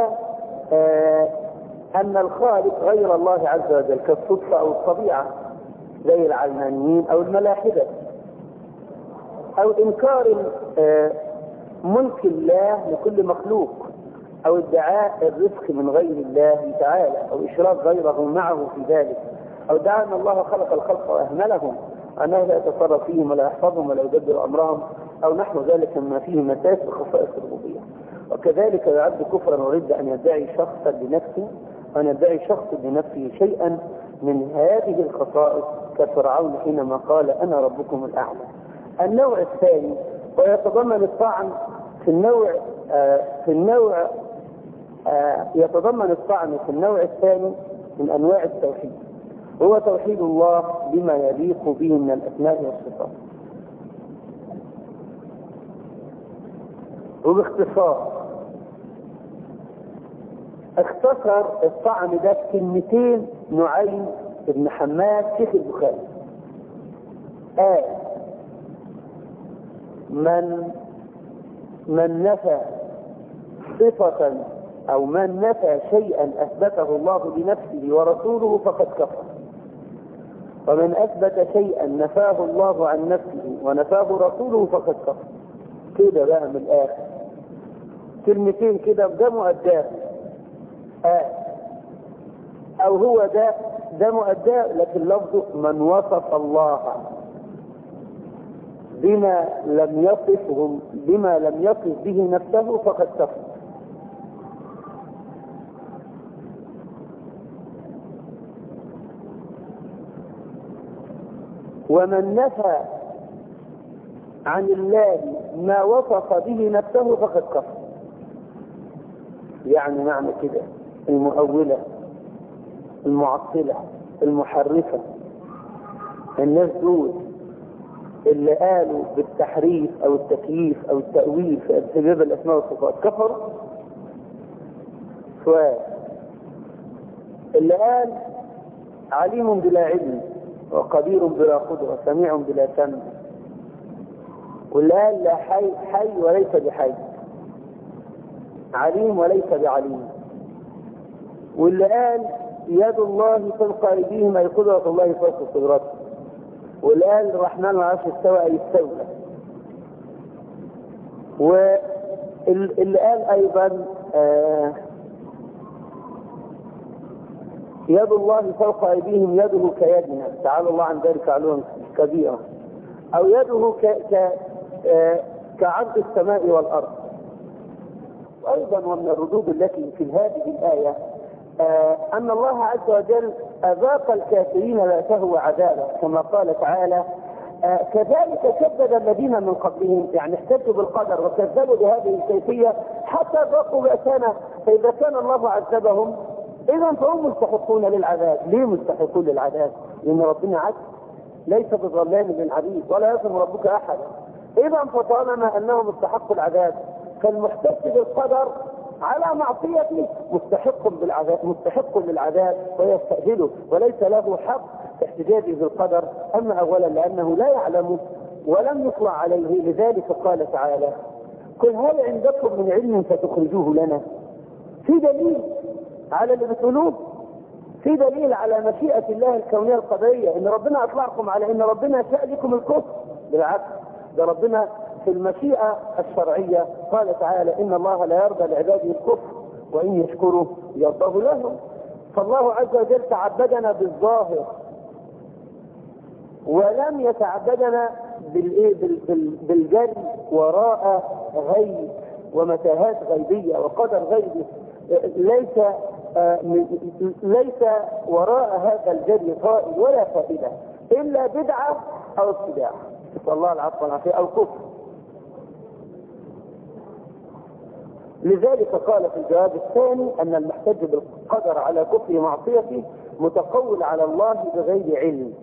ان الخالق غير الله عز وجل كالصدفه او الطبيعه زي العلمانيين او الملاحده، او انكار ملك الله لكل مخلوق، او ادعاء الرزق من غير الله تعالى، او اشراك غيره معه في ذلك، او ادعاء ان الله خلق الخلق واهملهم، انه لا يتصرف فيهم ولا يحفظهم ولا يدبر امرهم، او نحو ذلك مما فيه مساس بخصائص الربوبيه. وكذلك يعد كفرا ورد ان يدعي شخصا لنفسه، وان يدعي شخص لنفسه شيئا من هذه الخصائص كفرعون حينما قال انا ربكم الاعلى. النوع الثاني ويتضمن الطعن في النوع في النوع يتضمن الطعن في النوع الثاني من أنواع التوحيد، هو توحيد الله بما يليق به من الأسماء والصفات. وباختصار اختصر الطعن ده في كلمتين نعيم بن حماد شيخ البخاري، قال من نفى صفة أو من نفى شيئا أثبته الله لنفسه ورسوله فقد كفر، ومن أثبت شيئا نفاه الله عن نفسه ونفاه رسوله فقد كفر. كده بقى من الآخر كلمتين كده ده مؤداه أو هو ده مؤداه، لكن لفظه من وصف الله بما لم يصف به نفسه فقد كفر. ومن نفى عن الله ما وصف به نفسه فقد كفر. يعني معنى كده المؤولة المعطلة المحرفة الناس دول اللي قالوا بالتحريف او التكييف او التأويل في سبب الاسماء والصفات كفروا. سؤال: اللي قال عليم بلا علم وقدير بلا قدرة سميع بلا سمع، واللي قال لا حي وليس بحي، عليم وليس بعليم، واللي قال يد الله فوق ايديهم اي قدرة الله فوق قدرته، واللي قال الرحمن على العرش استوى اي استولى، واللي قال ايضا يد الله فوق ايديهم يده كيدنا تعالى الله عن ذلك علوا كبيرا، او يده كعرض السماء والارض. وايضا ومن الردود التي في هذه الايه ان الله عز وجل اذاق الكافرين بأسه وعذابه، كما قال تعالى كذلك كذب الذين من قبلهم، يعني احتجوا بالقدر وكذبوا بهذه الكيفيه حتى ذاقوا بأسنا، فاذا كان الله عذبهم اذا فهم مستحقون للعذاب. ليه مستحقون للعذاب؟ لان ربنا عدل ليس بظلام للعبيد ولا يظلم ربك احد. اذا فطالما انهم استحقوا العذاب فالمحتج بالقدر على معصيته مستحق للعذاب ويستأجله، وليس له حق احتجاجه بالقدر. اما اولا لانه لا يعلم ولم يطلع عليه، لذلك قال تعالى قل هل عندكم من علم فتخرجوه لنا. في دليل على اللي بتقولوه، في دليل على مشيئة الله الكونية القدرية، ان ربنا اطلعكم على ان ربنا شاء لكم الكفر. بالعكس، ده ربنا في المشيئة الشرعية قال تعالى إن الله لا يرضى لعباده الكفر وإن يشكروا يرضاه لهم. فالله عز وجل تعبدنا بالظاهر ولم يتعبدنا بالجري وراء غيب ومتاهات غيبية وقدر غيبي. ليس وراء هذا الجري فائد ولا فائدة إلا بدعة أو ابتداع، نسأل الله العفو والعافية، أو كفر. لذلك قال في الجواب الثاني أن المحتج بالقدر على كفر معصيته متقول على الله بغير علم،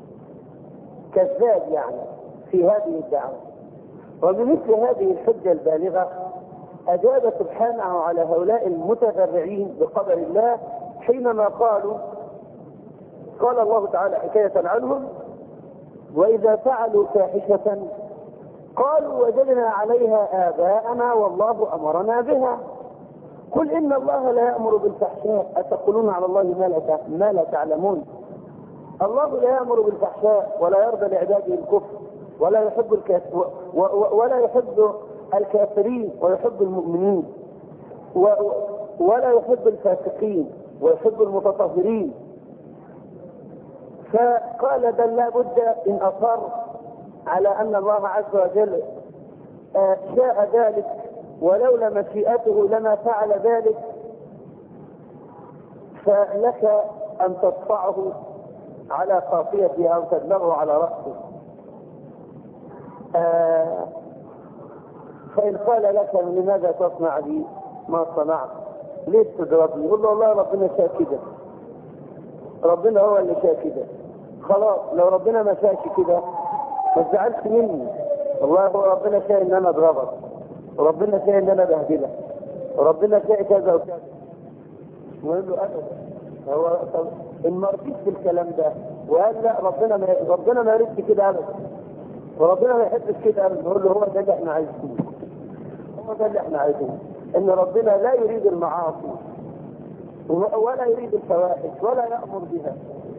كذاب يعني في هذه الدعوة. وبمثل هذه الحجة البالغة أجاب سبحانه على هؤلاء المتذرعين بقدر الله حينما قال الله تعالى حكاية عنهم وإذا فعلوا فاحشة قالوا وجدنا عليها آباءنا والله أمرنا بها قل إن الله لا يأمر بالفحشاء أتقولون على الله ما لا تعلمون. الله لا يأمر بالفحشاء ولا يرضى لعباده الكفر ولا يحب الكافرين ويحب المؤمنين ولا يحب الفاسقين ويحب المتطهرين. فقال بل لا بد إن أصر على أن الله عز وجل شاء ذلك ولولا مشيئته لما فعل ذلك فلك أن تدفعه على قافيته أو تدلغه على رأسه. فإن قال لك لماذا تصنع بي ما صنعت؟ ليه تضربني؟ يقول له والله ربنا شاء كده، ربنا هو اللي شاء كده. خلاص لو ربنا ما شاءش كده ما تزعلش مني، والله هو ربنا شاء ان انا اضربك، وربنا شاء ان انا بهدلك، وربنا شاء كذا وكذا. ويقول له ابدا، هو طب ان ما رضيتش بالكلام ده وقال لا ربنا ما يريدش كده ابدا، وربنا ما يحبش كده ابدا، نقول له هو ده اللي احنا عايزينه، هو ده اللي احنا عايزينه، ان ربنا لا يريد المعاصي ولا يريد الفواحش ولا يأمر بها.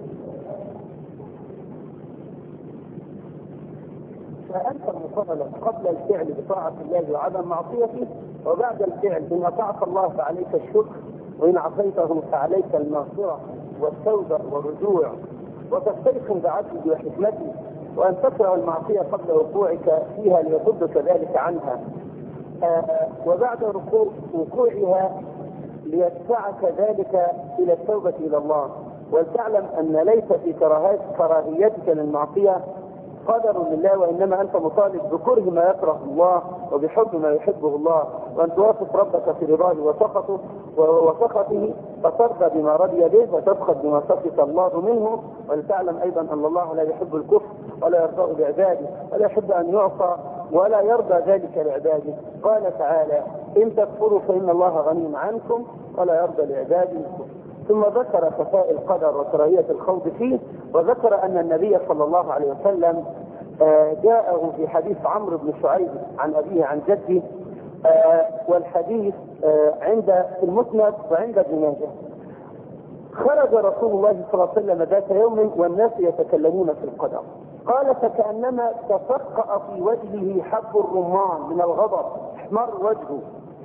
فأنت مفضل قبل الفعل بطاعة الله وعدم معصيته، وبعد الفعل إن أطعت الله فعليك الشكر، وإن عصيته فعليك المغفرة والتوبة والرجوع، وتستيقن بعدله وحكمته، وأن تكره المعصية قبل وقوعك فيها ليصدك ذلك عنها، وبعد وقوعها ليدفعك ذلك إلى التوبة إلى الله. ولتعلم أن ليس في كراهيتك للمعصية قدر لله، وإنما أنت مطالب بكره ما يكره الله وبحب ما يحبه الله، وأن توافق ربك في رضاه وسخطه، فترضى بما رضي به وتسخط بما سخط الله منه. ولتعلم أيضا أن الله لا يحب الكفر ولا يرضاه لعباده، ولا يحب أن يعصى ولا يرضى ذلك لعباده. قال تعالى إن تكفروا فإن الله غني عنكم ولا يرضى لعباده الكفر. ثم ذكر خفاء القدر وكراهية الخوض فيه، وذكر أن النبي صلى الله عليه وسلم جاءه في حديث عمرو بن شعيب عن أبيه عن جده، والحديث عند المسند وعند ابن ماجه. خرج رسول الله صلى الله عليه وسلم ذات يوم والناس يتكلمون في القدر، قال فكأنما تفقأ في وجهه حب الرمان من الغضب، احمر وجهه،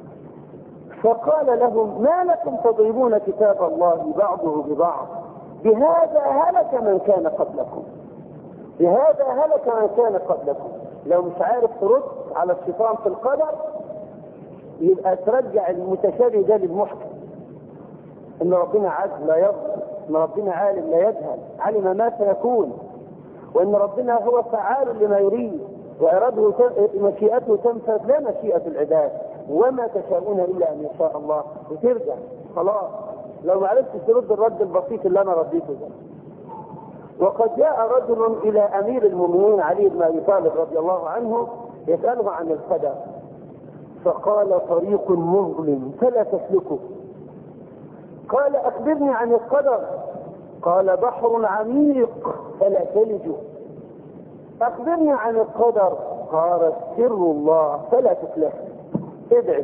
فقال لهم ما لكم تضربون كتاب الله بعضه ببعض، بهذا هلك من كان قبلكم، بهذا هلك من كان قبلكم. لو مش عارف ترد على الشيطان في القدر يبقى ترجع المتشابه ده للمحكم، ان ربنا عز لا يظلم، ان ربنا عالم لا يجهل، علم ما سيكون، وان ربنا هو فعال لما يريد، وإراده مشيئته تنفذ لا مشيئة العباد، وما تشاءون إلا أن يشاء الله. وترجع خلاص لو ما عرفتش ترد الرد البسيط اللي أنا رديته ده. وقد جاء رجل إلى أمير المؤمنين علي بن أبي طالب رضي الله عنه يسأله عن القدر، فقال طريق مظلم فلا تسلكه. قال أخبرني عن القدر، قال بحر عميق فلا تلجه. أخبرني عن القدر، قال سر الله فلا تفلح. ادعي.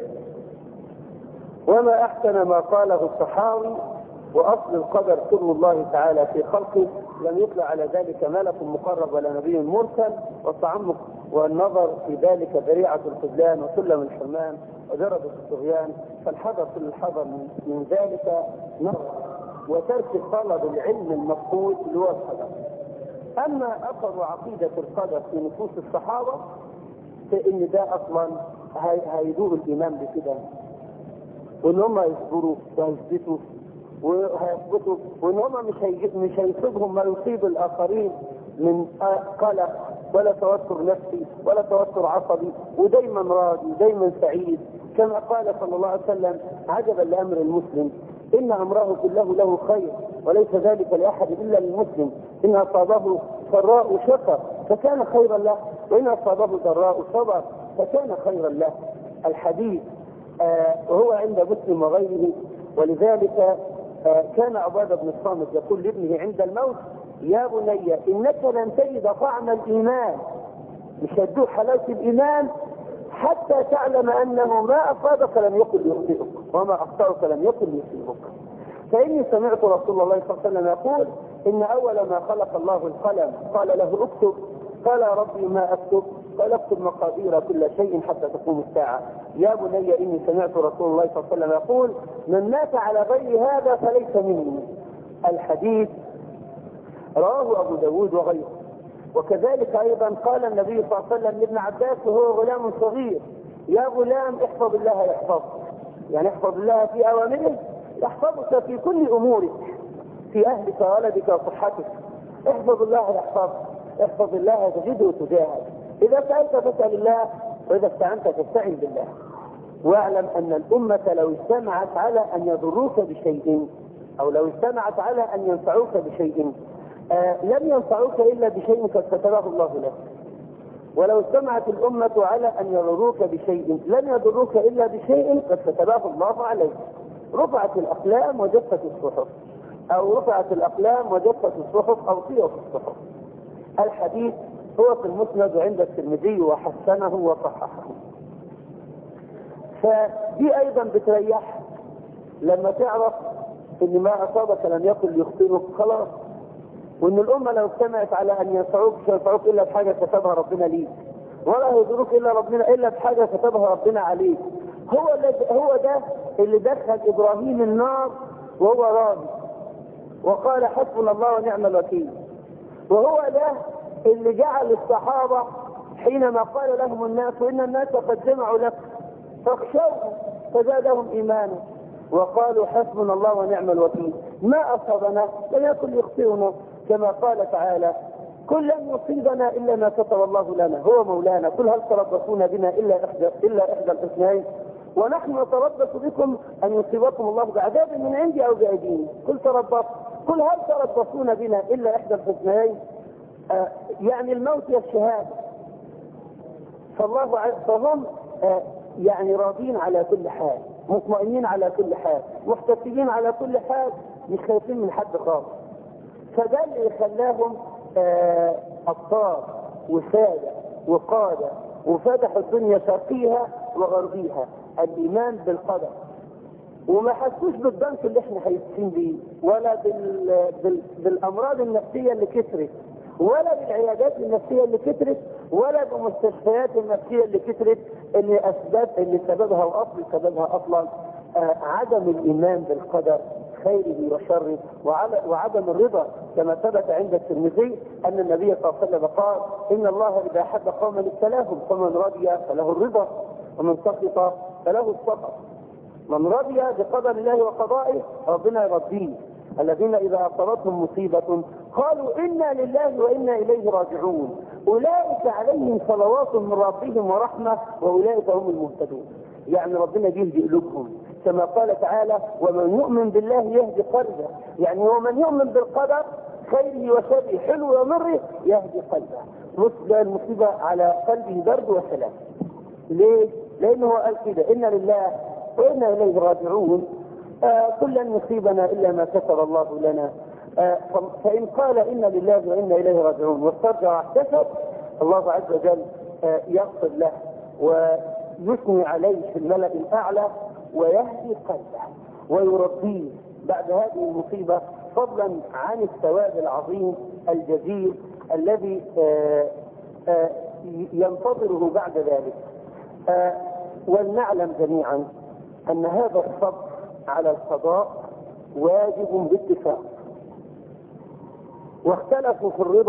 وما أحسن ما قاله الصحاوي، وأصل القدر سر الله تعالى في خلقه، لم يطلع على ذلك ملك مقرب ولا نبي مرسل، والتعمق والنظر في ذلك ذريعة الخذلان وسلم الحرمان ودرجة الطغيان، فالحذر كل الحذر من ذلك نظر وترك طلب العلم المفقود اللي هو القدر. أما أثر عقيدة القدر في نفوس الصحابة فإن ده أصلا هيدور الإيمان بكده، وإن هم يصبروا ويثبتوا وهيثبتوا، وإن هم مش هيصيبهم ما يصيب الآخرين من قلق ولا توتر نفسي ولا توتر عصبي، ودايما راضي ودايما سعيد، كما قال صلى الله عليه وسلم عجبا لأمر المسلم إن أمره كله له خير وليس ذلك لأحد إلا للمسلم، إن أصابه سراء شكر فكان خيرا له، وإن أصابه ضراء صبر فكان خيرا له. الحديث وهو عند مسلم وغيره. ولذلك كان عبادة بن الصامت يقول لابنه عند الموت يا بني إنك لن تجد طعم الإيمان، مش هتدوق حلاوة الإيمان حتى تعلم أنه ما أصابك لم يكن ليخطئك وما أخطأك لم يكن ليصيبك. فإني سمعت رسول الله صلى الله عليه وسلم يقول إن أول ما خلق الله القلم قال له اكتب، قال يا ربي ما أكتب؟ قال اكتب مقادير كل شيء حتى تقوم الساعة. يا بني إني سمعت رسول الله صلى الله عليه وسلم يقول من مات على غير هذا فليس مني. الحديث رواه أبو داود وغيره. وكذلك أيضا قال النبي صلى الله عليه وسلم لابن عباس وهو غلام صغير يا غلام احفظ الله يحفظك، يعني احفظ الله في أوامره يحفظك في كل أمورك، في أهلك وولدك وصحتك، احفظ الله يحفظك، احفظ الله تجده تجاهك. إذا سألت فاسأل الله وإذا استعنت فاستعن بالله. واعلم أن الأمة لو اجتمعت على أن يضروك بشيء أو لو اجتمعت على أن ينفعوك بشيء لم ينفعوك إلا بشيء قد كتبه الله لك. ولو اجتمعت الأمة على أن يضروك بشيء لن يضروك إلا بشيء قد كتبه الله عليك. رفعت الأقلام وجفت الصحف، أو رفعت الأقلام وجفت الصحف، أو طيت الصحف. الحديث هو في المسند عند الترمذي وحسنه وصححه. فدي أيضا بتريح لما تعرف إن ما أصابك لم يكن ليخطئك خلاص، وإن الأمة لو اجتمعت على أن ينفعوك مش ينفعوك إلا بحاجة كتبها ربنا ليك، ولا يضروك إلا بحاجة كتبها ربنا عليك. هو ده اللي دخل إبراهيم النار وهو راضي وقال حسبنا الله ونعم الوكيل. وهو ده اللي جعل الصحابة حينما قال لهم الناس إن الناس قد جمعوا لك فاخشوهم فزادهم إيمانا وقالوا حسبنا الله ونعم الوكيل. ما أصابنا لم يكن يخطئنا، كما قال تعالى كل لن يصيبنا إلا ما كتب الله لنا هو مولانا، قل هل تربصون بنا إلا إحدى الحسنيين ونحن نتربص بكم أن يصيبكم الله بعذاب من عندي أو بأيدينا قل هل تربصون بنا إلا إحدى الحسنيين، يعني الموت والشهادة. فهم يعني راضين على كل حال، مطمئنين على كل حال، محتسبين على كل حال، مش خايفين من حد خالص. فده اللي خلاهم أبطال وسادة وقادة وفتحوا الدنيا شرقيها وغربيها، الإيمان بالقدر. وما حسوش بالضنك اللي احنا حاسين بيه، ولا بالأمراض النفسية اللي كترت، ولا بالعيادات النفسية اللي كترت، ولا بالمستشفيات النفسية اللي كترت، اللي سببها وأصل سببها أصلا عدم الإيمان بالقدر خيره وشره وعدم الرضا، كما ثبت عند الترمذي أن النبي صلى الله عليه وسلم قال إن الله إذا أحب قوما ابتلاهم فمن رضي فله الرضا ومن سخط فله السخط. من رضي بقدر الله وقضائه ربنا يرضيه. الذين إذا أصابتهم مصيبة قالوا إنا لله وإنا إليه راجعون أولئك عليهم صلوات من ربهم ورحمة وأولئك هم المهتدون. يعني ربنا بيهدي قلوبهم، كما قال تعالى ومن يؤمن بالله يهدي قلبه، يعني هو من يؤمن بالقدر خيره وشره حلو ومره يهدي قلبه. مصيبة المصيبة على قلبه برد وسلام. ليه؟ لأنه قال كده إنا لله وإنا إليه راجعون كل لن يصيبنا إلا ما كتب الله لنا. فإن قال إنا لله وإنا إليه راجعون واسترجع واحتسب الله عز وجل يغفر له ويثني عليه في الملأ الأعلى ويهدي قلبه ويرضيه بعد هذه المصيبة، فضلا عن الثواب العظيم الجزيل الذي ينتظره بعد ذلك. ولنعلم جميعا أن هذا الصبر على القضاء واجب باتفاق، واختلفوا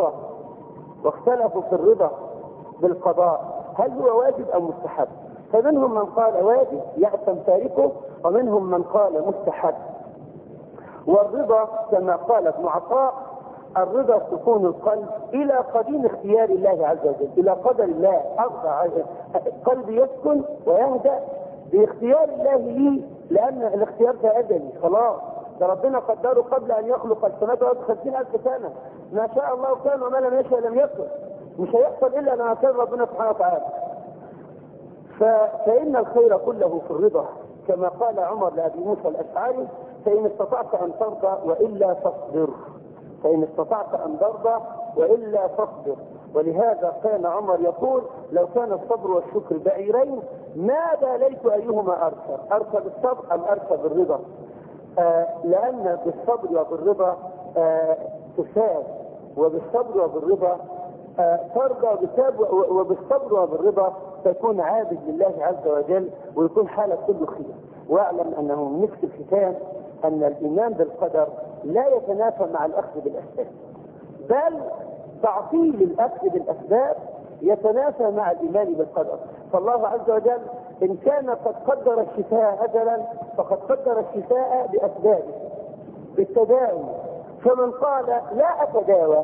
في الرضا بالقضاء هل هو واجب أو مستحب. فمنهم من قال واجب يأثم تاركه، ومنهم من قال مستحب. والرضا كما قال ابن عطاء الرضا سكون القلب إلى قديم اختيار الله عز وجل، إلى قدر الله أرضى قلبي يسكن ويهدأ باختيار الله لي، لأن الاختيار ده أجلي خلاص، ده ربنا قدره قبل أن يخلق السماوات والأرض 50,000 سنة. ما شاء الله كان وما لم يشاء لم يكن، مش هيحصل إلا ما كان ربنا سبحانه وتعالى. فإن الخير كله في الرضا، كما قال عمر لأبي موسى الأشعري فإن استطعت أن ترضى وإلا فاصبر، فإن استطعت أن ترضى وإلا فاصبر. ولهذا كان عمر يقول لو كان الصبر والشكر بعيرين ما باليت أيهما أركب بالصبر أم أركب بالرضا. لأن بالصبر وبالرضا تساب، وبالصبر وبالرضا ترضى، وبالصبر وبالرضا تكون عابد لله عز وجل ويكون حالك كله خير. واعلم أنه من نفس الختام أن الإيمان بالقدر لا يتنافى مع الأخذ بالأسباب، بل تعطيل الأخذ بالأسباب يتنافى مع الإيمان بالقدر. فالله عز وجل إن كان قد قدر الشفاء أجلا فقد قدر الشفاء بأسبابه بالتداوي. فمن قال لا أتداوى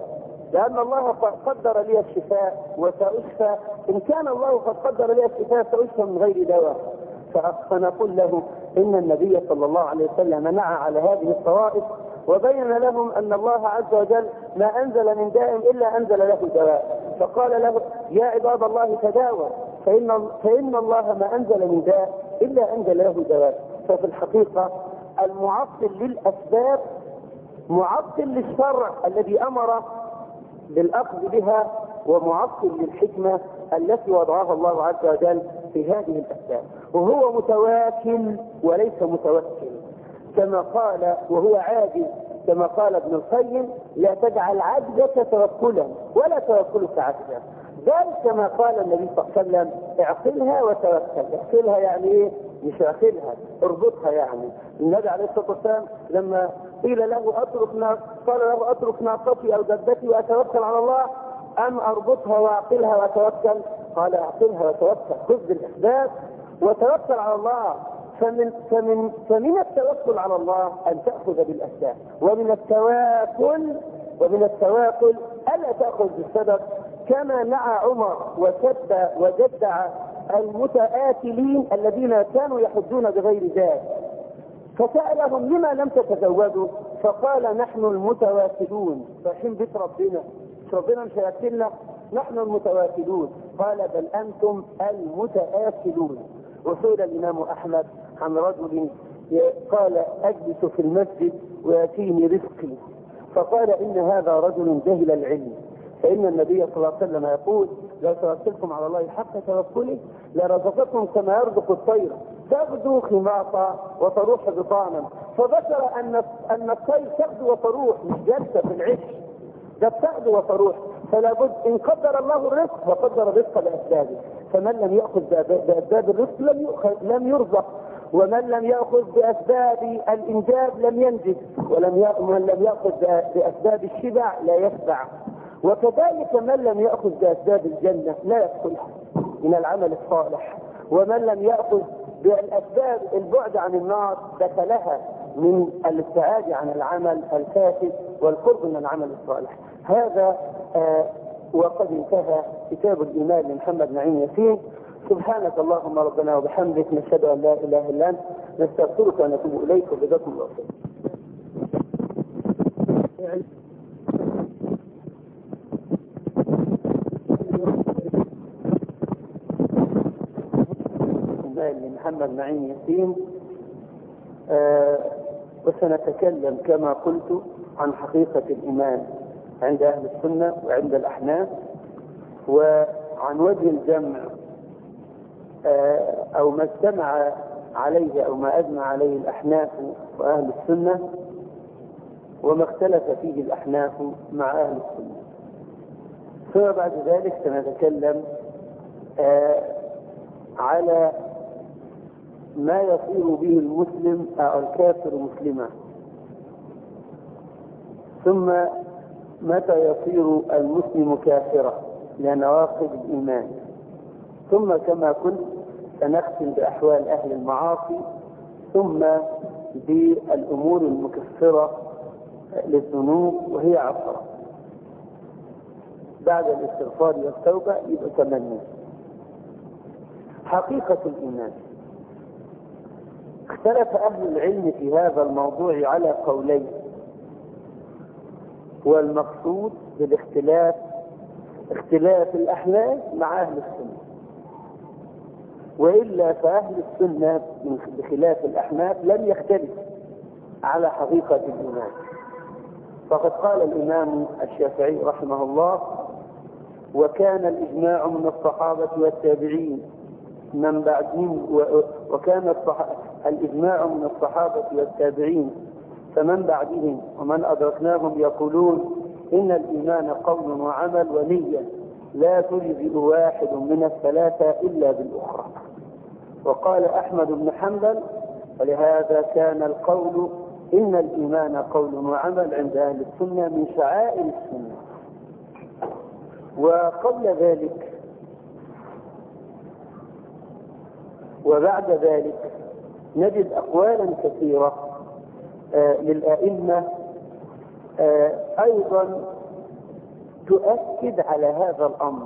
لأن الله قدر لي الشفاء وسأشفى. إن كان الله قد قدر لي الشفاء سأشفى من غير دواء. فنقول له إن النبي صلى الله عليه وسلم نعى على هذه الطوائف وبين لهم أن الله عز وجل ما أنزل من داء إلا أنزل له دواء. فقال له يا عباد الله تداوى فإن الله ما أنزل من داء إلا أنزل له دواء. ففي الحقيقة المعطل للأسباب معطل للشرع الذي أمر بالأخذ بها، ومعطل للحكمة التي وضعها الله عز وجل في هذه الأسباب. وهو متواكل وليس متوكل كما قال، وهو عاجز كما قال ابن القيم لا تجعل عجزك توكلا ولا توكلك عجزا، بل كما قال النبي صلى الله عليه وسلم اعقلها وتوكل. اعقلها يعني ايه؟ مش اعقلها، اربطها. يعني النبي عليه الصلاه والسلام لما قيل له قال له اترك ناقتي او دبتي واتوكل على الله ام اربطها واعقلها واتوكل؟ قال اعقلها وتوكل، خذ بالاسباب وتوكل على الله. فمن التوكل على الله ان تاخذ بالاسباب، ومن التواكل الا تاخذ بالسبب، كما نعى عمر وسب وجدع المتآكلين الذين كانوا يحجون بغير ذات، فسألهم لما لم تتزودوا؟ فقال نحن المتواكلون، رايحين بيت ربنا مش هياكلنا، نحن المتواكلون. قال بل أنتم المتآكلون. وسئل الإمام أحمد عن رجل قال أجلس في المسجد ويأتيني رزقي، فقال إن هذا رجل جهل العلم، فإن النبي صلى الله عليه وسلم يقول لو توكلتم على الله حق توكله لرزقكم كما يرزق الطير تغدو خماصا وتروح بطانا. فذكر أن الطير تغدو وتروح، مش جالسة في العش، ده بتغدو وتروح. فلا بد إن قدر الله الرزق وقدر الرزق بأسبابه، فمن لم يأخذ بأسباب الرزق لم يرزق، ومن لم يأخذ بأسباب الإنجاب لم ينجب، ومن لم يأخذ بأسباب الشبع لا يشبع. وكذلك من لم يأخذ بأسباب الجنة لا يدخلها من العمل الصالح، ومن لم يأخذ بالأسباب البعد عن النار دخلها من الابتعاد عن العمل الفاسد والقرب من العمل الصالح. هذا وقد انتهى كتاب الإيمان لمحمد نعيم ياسين. سبحانك اللهم ربنا وبحمدك، نشهد أن لا إله إلا أنت، نستغفرك ونتوب إليك، وجزاكم الله خير. لمحمد نعيم ياسين، وسنتكلم كما قلت عن حقيقة الإيمان عند أهل السنة وعند الأحناف، وعن وجه الجمع أو ما اجتمع عليه أو ما أجمع عليه الأحناف وأهل السنة، وما اختلف فيه الأحناف مع أهل السنة. ثم بعد ذلك سنتكلم على ما يصير به المسلم أو الكافر مسلما، ثم متى يصير المسلم كافرا لنواقض الإيمان، ثم كما كنت سنختم بأحوال أهل المعاصي، ثم بالأمور المكفرة للذنوب وهي 10. بعد الاستغفار والتوبة يبقى 8. حقيقة الإيمان. اختلف أهل العلم في هذا الموضوع على قولين، والمقصود بالاختلاف اختلاف الأحناف مع أهل السنة، وإلا فأهل السنة بخلاف الأحناف لم يختلف على حقيقة الإيمان. فقد قال الإمام الشافعي رحمه الله: وكان الإجماع من الصحابة والتابعين من بعدهم، وكان الإجماع من الصحابة والتابعين فمن بعدهم ومن أدركناهم يقولون إن الإيمان قول وعمل ونية لا تجزئ واحد من الثلاثة إلا بالأخرى. وقال أحمد بن حنبل: ولهذا كان القول إن الإيمان قول وعمل عند أهل السنة من شعائر السنة. وقبل ذلك وبعد ذلك نجد أقوالا كثيرة للأئمة أيضا تؤكد على هذا الأمر.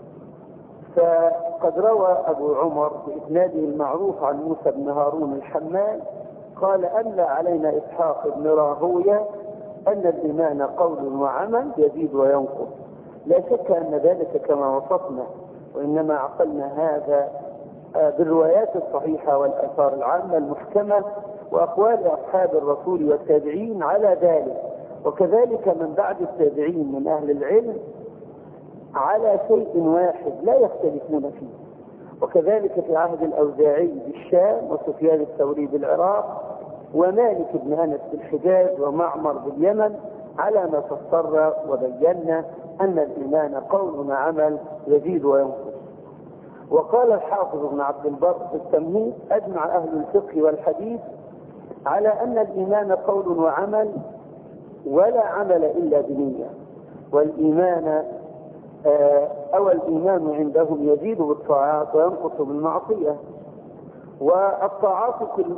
فقد روى أبو عمر بإسناده المعروف عن موسى بن هارون الحمال قال أملى علينا إسحاق بن راهويه أن الإيمان قول وعمل يزيد وينقص. لا شك أن ذلك كما وصفنا، وإنما عقلنا هذا بالروايات الصحيحة والآثار العامة المحكمة وأقوال أصحاب الرسول والتابعين على ذلك، وكذلك من بعد التابعين من أهل العلم على شيء واحد لا يختلفون فيه. وكذلك في عهد الأوزاعي بالشام وسفيان الثوري بالعراق ومالك بن أنس بالحجاز ومعمر باليمن على ما فسر وبينا أن الإيمان قول وعمل يزيد وينقص. وقال الحافظ ابن عبد البر في التمهيد أجمع أهل الفقه والحديث على أن الإيمان قول وعمل ولا عمل إلا بنية، والإيمان الإيمان عندهم يزيد بالطاعات وينقص بالمعصية، والطاعات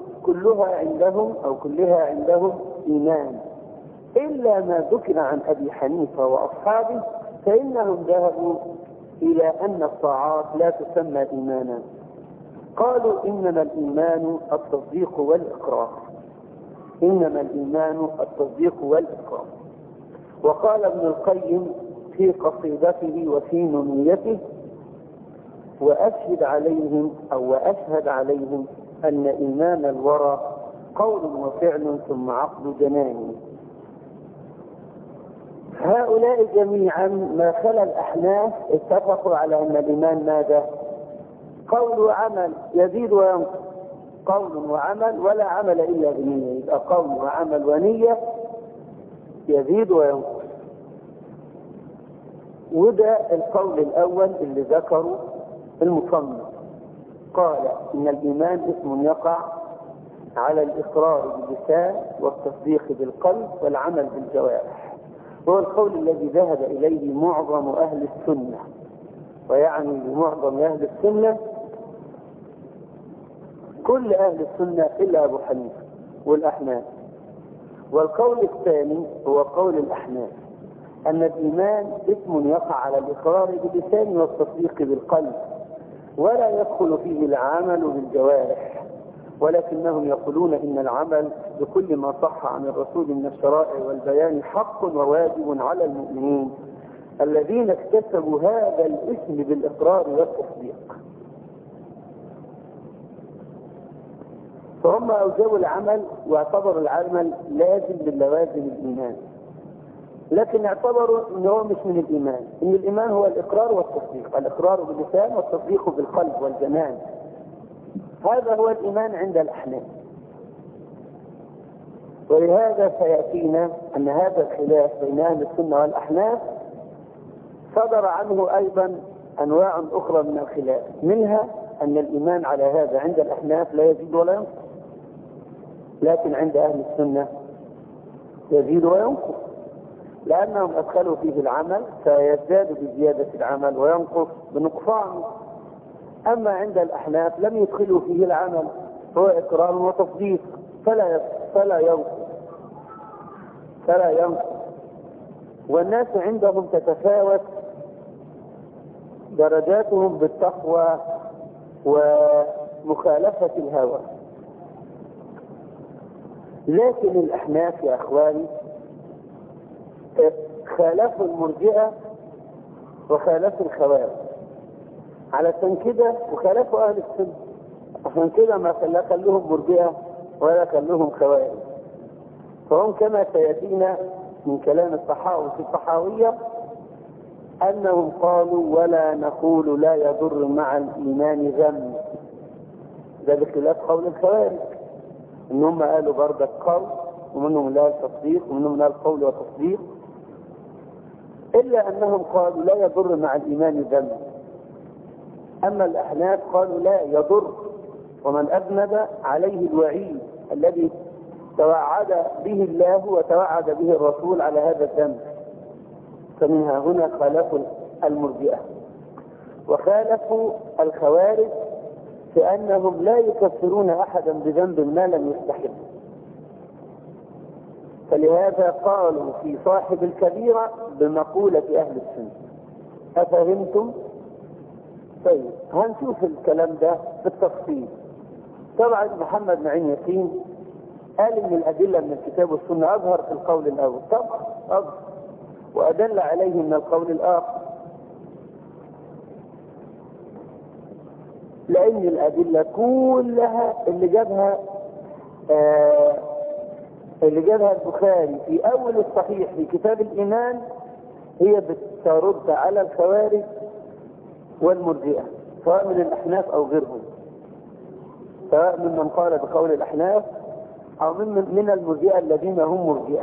كلها عندهم إيمان إلا ما ذكر عن أبي حنيفة وأصحابه، فإنهم ذهبوا إلى أن الطاعات لا تسمى إيمانا. قالوا إنما الإيمان التصديق والإقرار، إنما الإيمان التصديق والإقرار. وقال ابن القيم في قصيدته وفي نونيته وأشهد عليهم أن إيمان الورى قول وفعل ثم عقد جنان. هؤلاء جميعا ما خلا الأحناف اتفقوا على أن الإيمان ماذا؟ قول وعمل يزيد وينقص، قول وعمل ولا عمل إلا بنية، يبقى قول وعمل ونية يزيد وينقص. وده القول الأول اللي ذكره المصنف، قال إن الإيمان اسم يقع على الإقرار باللسان والتصديق بالقلب والعمل بالجوارح، هو القول الذي ذهب إليه معظم أهل السنة، ويعني بمعظم أهل السنة كل أهل السنة إلا أبو حنيفة والأحناف. والقول الثاني هو قول الأحناف أن الإيمان اسم يقع على الإقرار باللسان والتصديق بالقلب ولا يدخل فيه العمل بالجوارح، ولكنهم يقولون إن العمل بكل ما صح عن الرسول من الشرائع والبيان حق وواجب على المؤمنين الذين اكتسبوا هذا الاسم بالإقرار والتصديق. فهم أوجبوا العمل واعتبروا العمل لازم من لوازم الإيمان، لكن اعتبروا أنه مش من الإيمان، إن الإيمان هو الإقرار والتصديق، الإقرار باللسان والتصديق بالقلب والجنان، هذا هو الإيمان عند الأحناف. ولهذا سيأتينا أن هذا الخلاف بين أهل السنة والأحناف صدر عنه أيضا أنواع أخرى من الخلاف، منها أن الإيمان على هذا عند الأحناف لا يزيد ولا ينقص، لكن عند أهل السنة يزيد وينقص، لأنهم أدخلوا فيه العمل فيزداد بزيادة العمل وينقص بنقصانه. أما عند الأحناف لم يدخلوا فيه العمل، هو إقرار وتصديق فلا ينقص. والناس عندهم تتفاوت درجاتهم بالتقوى ومخالفة الهوى، لكن الأحناف يا أخواني خالفوا المرجئة وخالفوا الخوارج علشان كده، وخالفوا أهل السنة عشان كده ما خلوهم مرجئة ولا خلوهم خوارج. فهم كما سيأتينا من كلام الطحاوي في الطحاوية أنهم قالوا ولا نقول لا يضر مع الإيمان ذنب، ده بخلاف قول الخوارج إنهم قالوا بردك قول ومنهم لا التصديق ومنهم لا القول والتصديق، إلا أنهم قالوا لا يضر مع الإيمان ذنب. أما الأحناف قالوا لا يضر، ومن أذنب عليه الوعيد الذي توعد به الله وتوعد به الرسول على هذا الذنب. فمنها هنا خالفوا المرجئة وخالفوا الخوارج في أنهم لا يكفرون أحدا بذنب ما لم يستحق. فلهذا قالوا في صاحب الكبيرة بمقولة أهل السنة. أفهمتم؟ طيب هنشوف الكلام ده بالتفصيل. طبعا محمد معين ياسين قال ان الادله من الكتاب والسنه اظهر في القول الاول، طبعا اظهر، وادل عليه من القول الاخر، لان الادله كلها اللي جابها البخاري في اول الصحيح في كتاب الايمان هي بترد على الخوارج والمرجئه، سواء من الاحناف او غيرهم، سواء ممن قال بقول الاحناف او من المرجئه الذين هم مرجئه.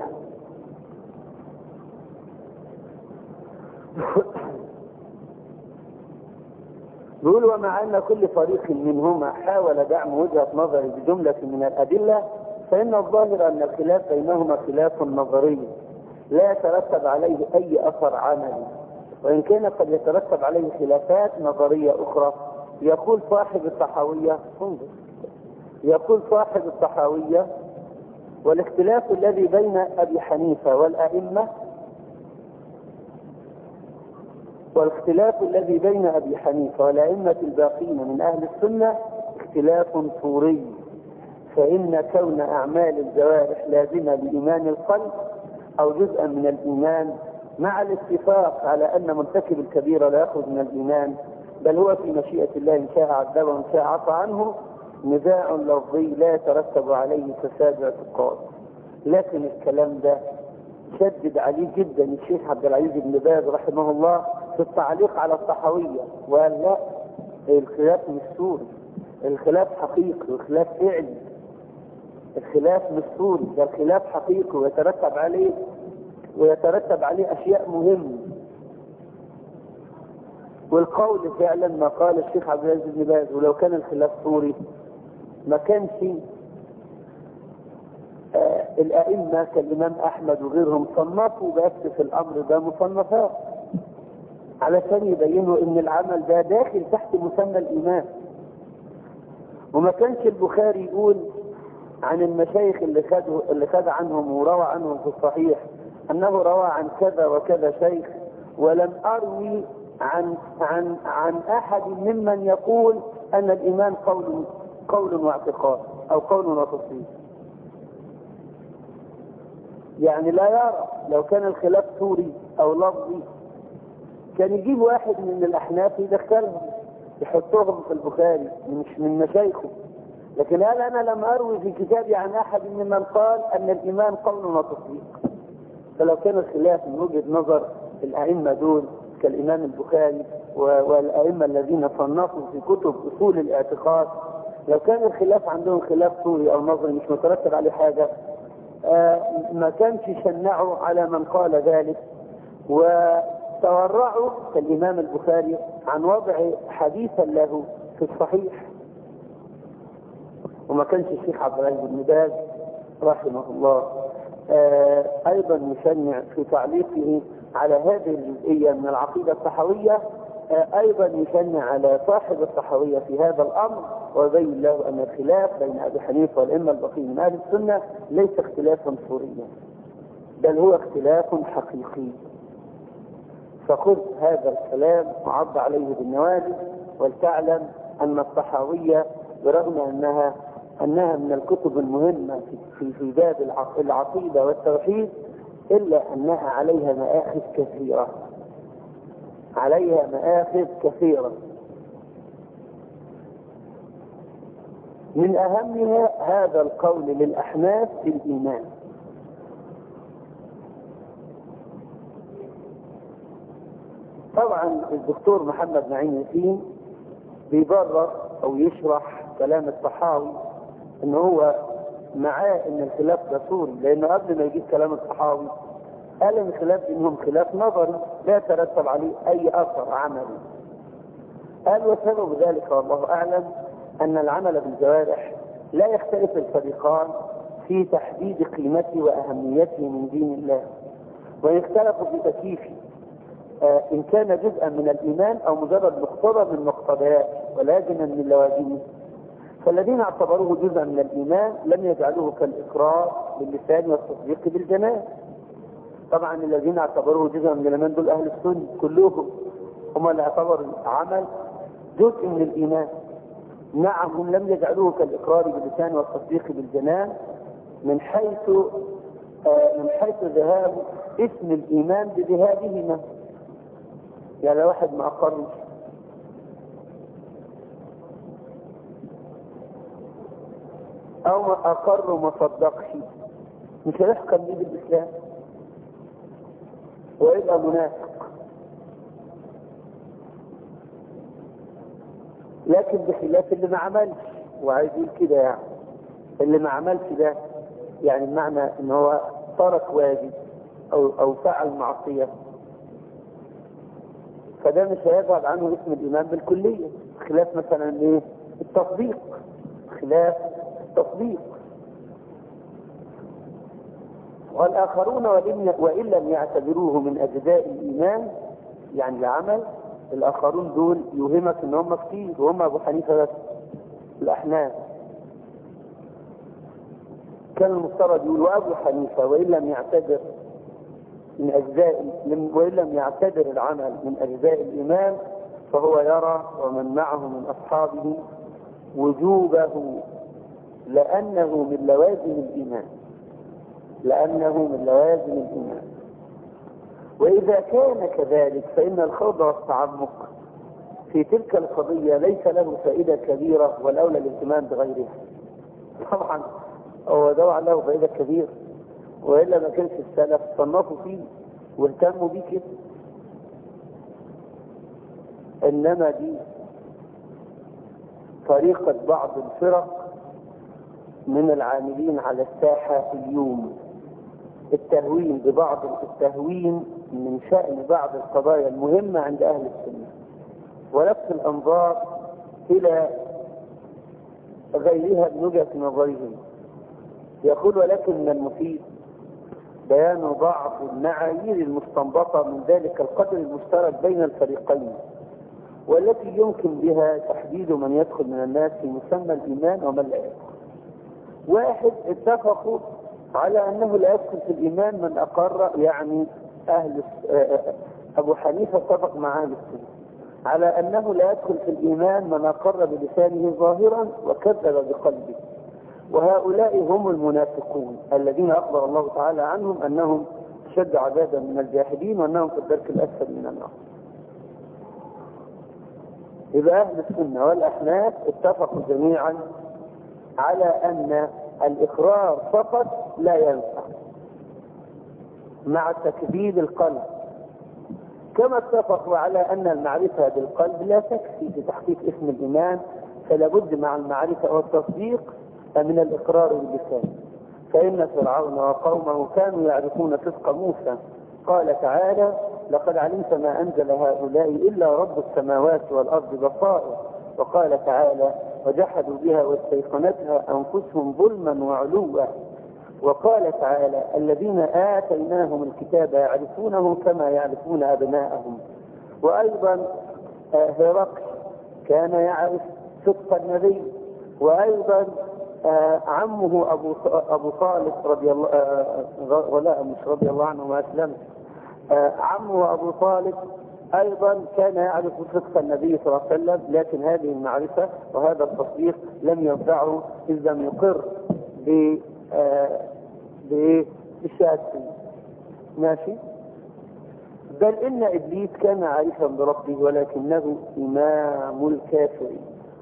بيقول ومع ان كل فريق منهما حاول دعم وجهه نظره بجمله من الادله، فان الظاهر ان الخلاف بينهما خلاف نظري لا يترتب عليه اي اثر عملي، وان كان قد يترتب عليه خلافات نظريه اخرى. يقول صاحب الطحاويه، انظر، يقول صاحب الطحاويه: والاختلاف الذي بين ابي حنيفه والائمه الباقين من اهل السنه اختلاف صوري، فان كون اعمال الجوارح لازمه لايمان القلب او جزءا من الايمان، مع الاتفاق على ان مرتكب الكبيره لا يخرج من الايمان، بل هو في مشيئه الله ان شاء عذبه وان شاء عفى عنه، نزاع لفظي لا يترتب عليه فساد اعتقاد. لكن الكلام ده شدد عليه جدا الشيخ عبد العزيز بن باز رحمه الله في التعليق على الطحاوية، وقال لا، الخلاف مش صوري، الخلاف حقيقي وخلاف فعلي، الخلاف مش صوري، ده الخلاف حقيقي ويترتب عليه اشياء مهمة. والقول فعلا ما قال الشيخ عبد العزيز بن باز، ولو كان الخلاف صوري ما كانش الأئمة كالإمام أحمد وغيرهم صنفوا بس في الأمر ده مصنفات علشان يبينوا إن العمل ده داخل تحت مسمى الإيمان. وما كانش البخاري يقول عن المشايخ اللي خد عنهم وروى عنهم في الصحيح أنه روى عن كذا وكذا شيخ، ولم أروي عن أحد ممن يقول أن الإيمان قول واعتقاد أو قول وتصديق. يعني لا يرى لو كان الخلاف سوري او لفظي كان يجيب واحد من الاحناف يدخلهم يحطوهم في البخاري مش من مشايخه، لكن قال انا لم اروي في كتابي عن احد ممن قال ان الايمان قول وتصديق. فلو كان الخلاف من وجهة نظر الائمه دول كالامام البخاري والائمه الذين صنفوا في كتب اصول الاعتقاد، لو كان الخلاف عندهم خلاف سوري او نظري مش مترتب عليه حاجه، ما كانش شنعوا على من قال ذلك، وتورعوا كالإمام البخاري عن وضع حديثا له في الصحيح. وما كانش الشيخ عبد العزيز بن باز رحمه الله أيضا يشنع في تعليقه على هذه الجزئية من العقيدة الطحاوية، أيضا يشنع على صاحب الطحاوية في هذا الأمر، ويبين له أن الخلاف بين أبي حنيفة والأئمة الباقين من أهل السنة ليس اختلافا صوريا، بل هو اختلاف حقيقي. فخذ هذا الكلام وعض عليه بالنواجذ، ولتعلم أن الطحاوية برغم أنها من الكتب المهمة في باب العقيدة والتوحيد، إلا أنها عليها مآخذ كثيرة، من أهمها هذا القول للأحناف في الإيمان. طبعا الدكتور محمد معين ياسين بيبرر أو يشرح كلام الطحاوي إن هو معاه إن الخلاف ده صوري، لأنه قبل ما يجيب كلام الطحاوي قال إن الخلاف بينهم خلاف نظري لا يترتب عليه أي أثر عملي. قال وسبب ذلك والله أعلم أن العمل بالجوارح لا يختلف الفريقان في تحديد قيمته وأهميته من دين الله، وإن اختلفوا في تكييفه إن كان جزءا من الإيمان أو مجرد مقتضى من مقتضيات ولازما من لوازمه، فالذين اعتبروه جزءا من الإيمان لم يجعلوه كالإقرار باللسان والتصديق بالجنان. طبعا الذين اعتبروه جزءا من الإيمان دول أهل السنة كلهم، هم اللي اعتبروا العمل جزء من الإيمان. نعم، هم لم يجعلوه كالإقرار باللسان والتصديق بالجنان من حيث ذهاب اسم الإيمان بذهابهما. يعني لو واحد ما أقرش أو ما أقر وما صدقش مش هيحكم بيه بالإسلام ويبقى منافق. لكن بخلاف اللي ما عملش، وعايز يقول كده يعني اللي ما عملش ده يعني بمعنى ان هو ترك واجب او فعل معصية، فده مش هيبعد عنه اسم الإيمان بالكلية. خلاف مثلا ايه التصديق، خلاف التصديق. والآخرون وإن لم يعتبروه من أجزاء الإيمان يعني العمل، الآخرون دول يوهمك ان هم كتير وهم أبو حنيفة بس. الأحناف كان المفترض يقول وأبو حنيفة وإن لم يعتبر العمل من أجزاء الإيمان فهو يرى ومن معه من أصحابه وجوبه لأنه من لوازم الإيمان. وإذا كان كذلك فإن الخوض والتعمق في تلك القضية ليس له فائدة كبيرة، والأولى الاهتمام بغيرها. طبعا هو ده له فائدة كبيرة، وإلا ما كانش السلف صنفوا فيه واهتموا بيه كده. إنما دي طريقة بعض الفرق من العاملين على الساحة اليوم، التهوين من شأن بعض القضايا المهمة عند أهل السنة، ولفت الأنظار إلى غيرها من وجهة نظرهم. يقول ولكن من المفيد بيان بعض المعايير المستنبطة من ذلك القدر المشترك بين الفريقين، والتي يمكن بها تحديد من يدخل من الناس في مسمى الإيمان ومن لا يدخل. واحد، اتفقوا على أنه لا يدخل في الإيمان من أقر، يعني أبو حنيفة اتفق مع أهل السنة على أنه لا يدخل في الإيمان من أقر بلسانه ظاهرا وكذب بقلبه، وهؤلاء هم المنافقون الذين أخبر الله تعالى عنهم أنهم شد عذابا من الجاحدين وأنهم في الدرك الأسفل من النار. إذا أهل السنة والأحناف اتفقوا جميعا على أن الإقرار فقط لا ينفع مع تكذيب القلب، كما اتفقوا على أن المعرفة بالقلب لا تكفي في تحقيق اسم الإيمان، فلا بد مع المعرفة والتصديق من الإقرار باللسان. فإن فرعون وقومه كانوا يعرفون صدق موسى، قال تعالى لقد علمت ما أنزل هؤلاء إلا رب السماوات والأرض بصائر. وقال تعالى وجحدوا بها واستيقنتها أنفسهم ظلما وعلوا. وقال تعالى الذين آتيناهم الكتاب يعرفونه كما يعرفون أبناءهم. وأيضا هرقل كان يعرف صدق النبي. وأيضا عمه أبو طالب رضي الله ولا مش رضي الله عنه وأسلم، عمه أبو طالب أيضا كان يعرف صدق النبي صلى الله عليه وسلم، لكن هذه المعرفة وهذا التصديق لم ينفعه إذ لم يقر بالشهادتين. ماشي. بل إن إبليس كان عارفا بربه ولكنه إمام الكافرين.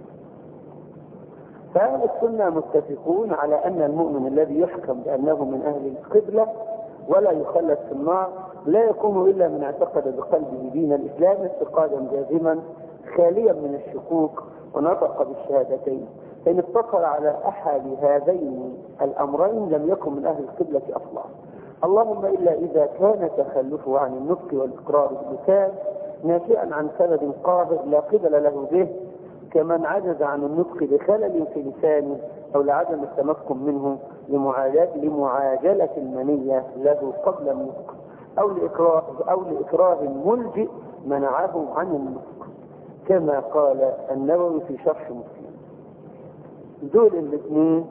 فأهل السنة متفقون على أن المؤمن الذي يحكم بأنه من أهل القبلة ولا يخلد في النار لا يكون إلا من اعتقد بقلبه دين الإسلام اعتقادا جازما خاليا من الشكوك ونطق بالشهادتين. فإن اقتصر على أحد هذين الأمرين لم يكن من أهل القبلة أصلا، اللهم إلا إذا كان تخلفه عن النطق والإقرار باللسان ناشئا عن سبب قاهر لا قبل له به، كمن عجز عن النطق بخلل في لسانه أو لعدم التمكن منه لمعاجلة المنية له قبل النطق أو لإكراه ملجئ منعه عن النطق، كما قال النووي في شرح مسلم. دول الاثنين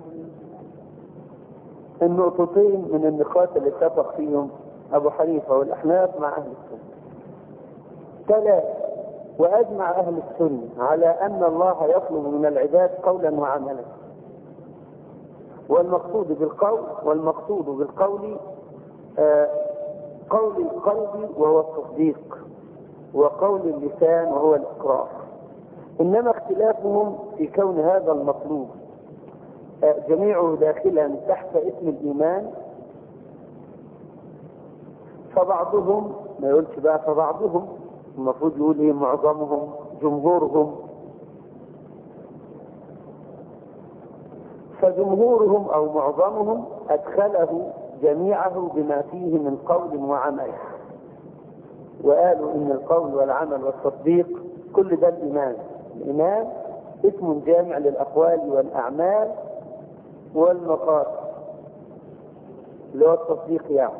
النقطتين من النقاط اللي اتفق فيهم أبو حنيفة والأحناف مع أهل السنة. ثلاثة: وأجمع أهل السنة على أن الله يطلب من العباد قولا وعملا، والمقصود بالقول قول القلب وهو التصديق، وقول اللسان وهو الإقرار. إنما اختلافهم في كون هذا المطلوب جميعه داخلا تحت اسم الإيمان. فبعضهم، ما يقولش بقى فبعضهم، المفروض يقول ايه معظمهم، جمهورهم. فجمهورهم أو معظمهم أدخله جميعه بما فيه من قول وعمل، وقالوا إن القول والعمل والتصديق كل ده الإيمان. الإيمان اسم جامع للأقوال والأعمال والمقاصد، اللي هو التصديق يعني.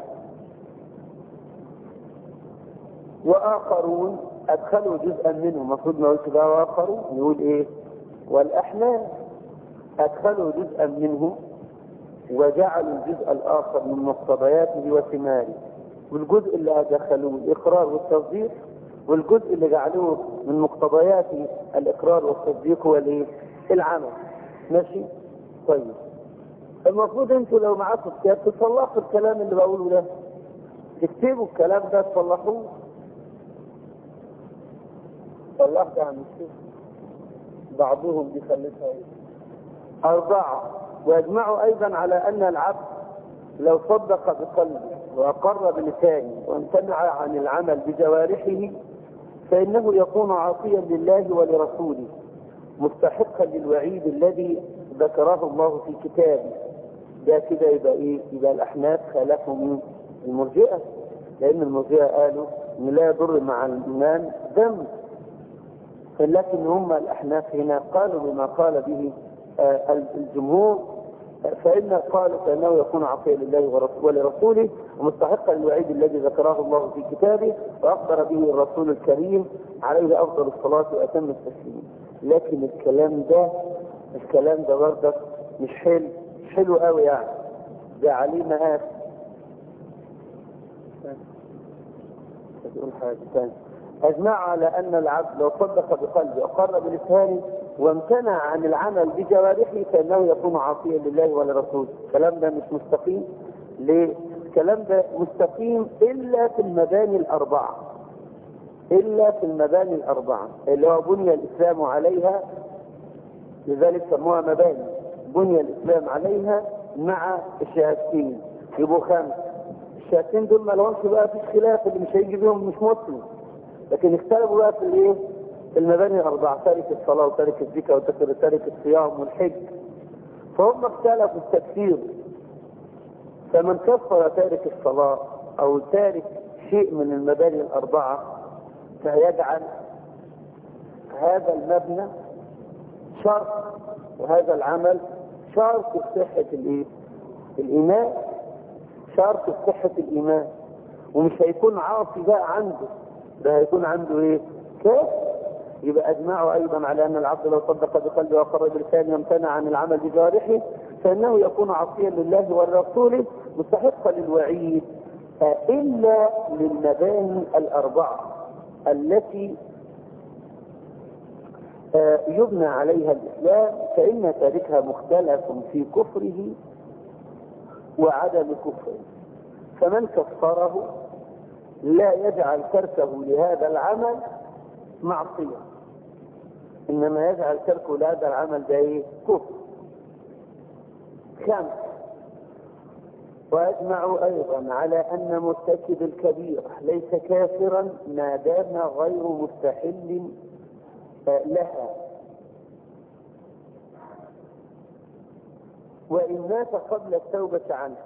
وآخرون أدخلوا جزءا منه، المفروض ما يقولش بقى وآخرون، يقول إيه والأحناف أدخلوا جزءا منه وجعلوا الجزء الآخر من مقتضياته وثماره. والجزء اللي أدخلوه الإقرار والتصديق، والجزء اللي جعلوه من مقتضيات الإقرار والتصديق هو الإيه؟ العمل. ماشي؟ طيب، المفروض انتوا لو معاكم كتاب تصلحوا الكلام اللي بقوله ده، تكتبوا الكلام ده تصلحوه. صلحت عن الشيخ بعضهم بيخلفها ايه. 4: ويجمعوا ايضا على ان العبد لو صدق بقلبه واقر بلسانه وامتنع عن العمل بجوارحه فانه يكون عاصيا لله ولرسوله مستحقا للوعيد الذي ذكره الله في كتابه. ده كده يبقى ايه؟ يبقى الاحناف خالفوا من المرجئه، لان المرجئه قالوا ان لا يضر مع الايمان ذنب، لكن هم الاحناف هنا قالوا بما قال به الجمهور، فإن قالوا فإنه يكون عاصيا لله ولرسوله ومستحقا للوعيد الذي ذكره الله في كتابه وأخبر به الرسول الكريم عليه أفضل الصلاة وأتم التسليم. لكن الكلام ده برضه مش حلو قوي يعني، ده عليه مآت. تقول حاجة ثانية: أجمع على أن العبد لو صدق بقلبه وقر بلسانه وامتنع عن العمل بجوارحه فإنه يكون عاصيا لله ولرسوله. الكلام ده مش مستقيم. ليه؟ الكلام ده مستقيم إلا في المباني الأربعة، اللي هو بني الإسلام عليها، لذلك سموها مباني. بني الإسلام عليها مع الشهادتين يبقوا 5. الشهادتين دول ما لهمش بقى في خلاف، اللي مش هيجي بيهم مش مسلم. لكن اختلفوا بقى في الايه؟ في المباني الأربعة: تارك الصلاة وتارك الزكاة وتارك الصيام والحج. فهم اختلفوا التكفير، فمن كفر تارك الصلاة أو تارك شيء من المباني الأربعة فيجعل هذا المبنى شرط وهذا العمل شرط صحة الإيمان، شرط صحة الإيمان. ومش هيكون عاصي بقى عنده، ده هيكون عنده ايه؟ كافر. يبقى اجمعوا ايضا على ان العبد لو صدق بقلبه وقر بلسانه وامتنع عن العمل بجوارحه فانه يكون عاصيا لله ولرسوله مستحقا للوعيد الا للمباني الاربعه التي يبنى عليها الاسلام، فان تاركها مختلف في كفره وعدم كفره. فمن كفره لا يجعل تركه لهذا العمل معصية، إنما يجعل تركه لهذا العمل ده ايه؟ كفر. 5: وأجمعوا أيضا على أن مرتكب الكبيرة ليس كافرا ما دام غير مستحل لها، وإن مات قبل التوبة عنها.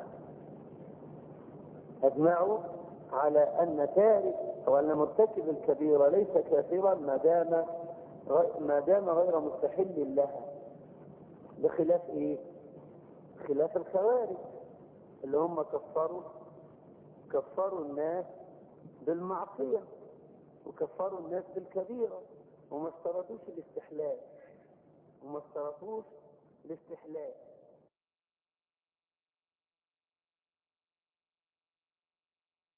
أجمعوا على أن تارك أو أن مرتكب الكبيرة ليس كافرا ما دام غير مستحل لها، بخلاف ايه؟ خلاف الخوارج اللي هم كفروا الناس بالمعصية وكفروا الناس بالكبيرة وما اشترطوش الاستحلال وما اشترطوش الاستحلاء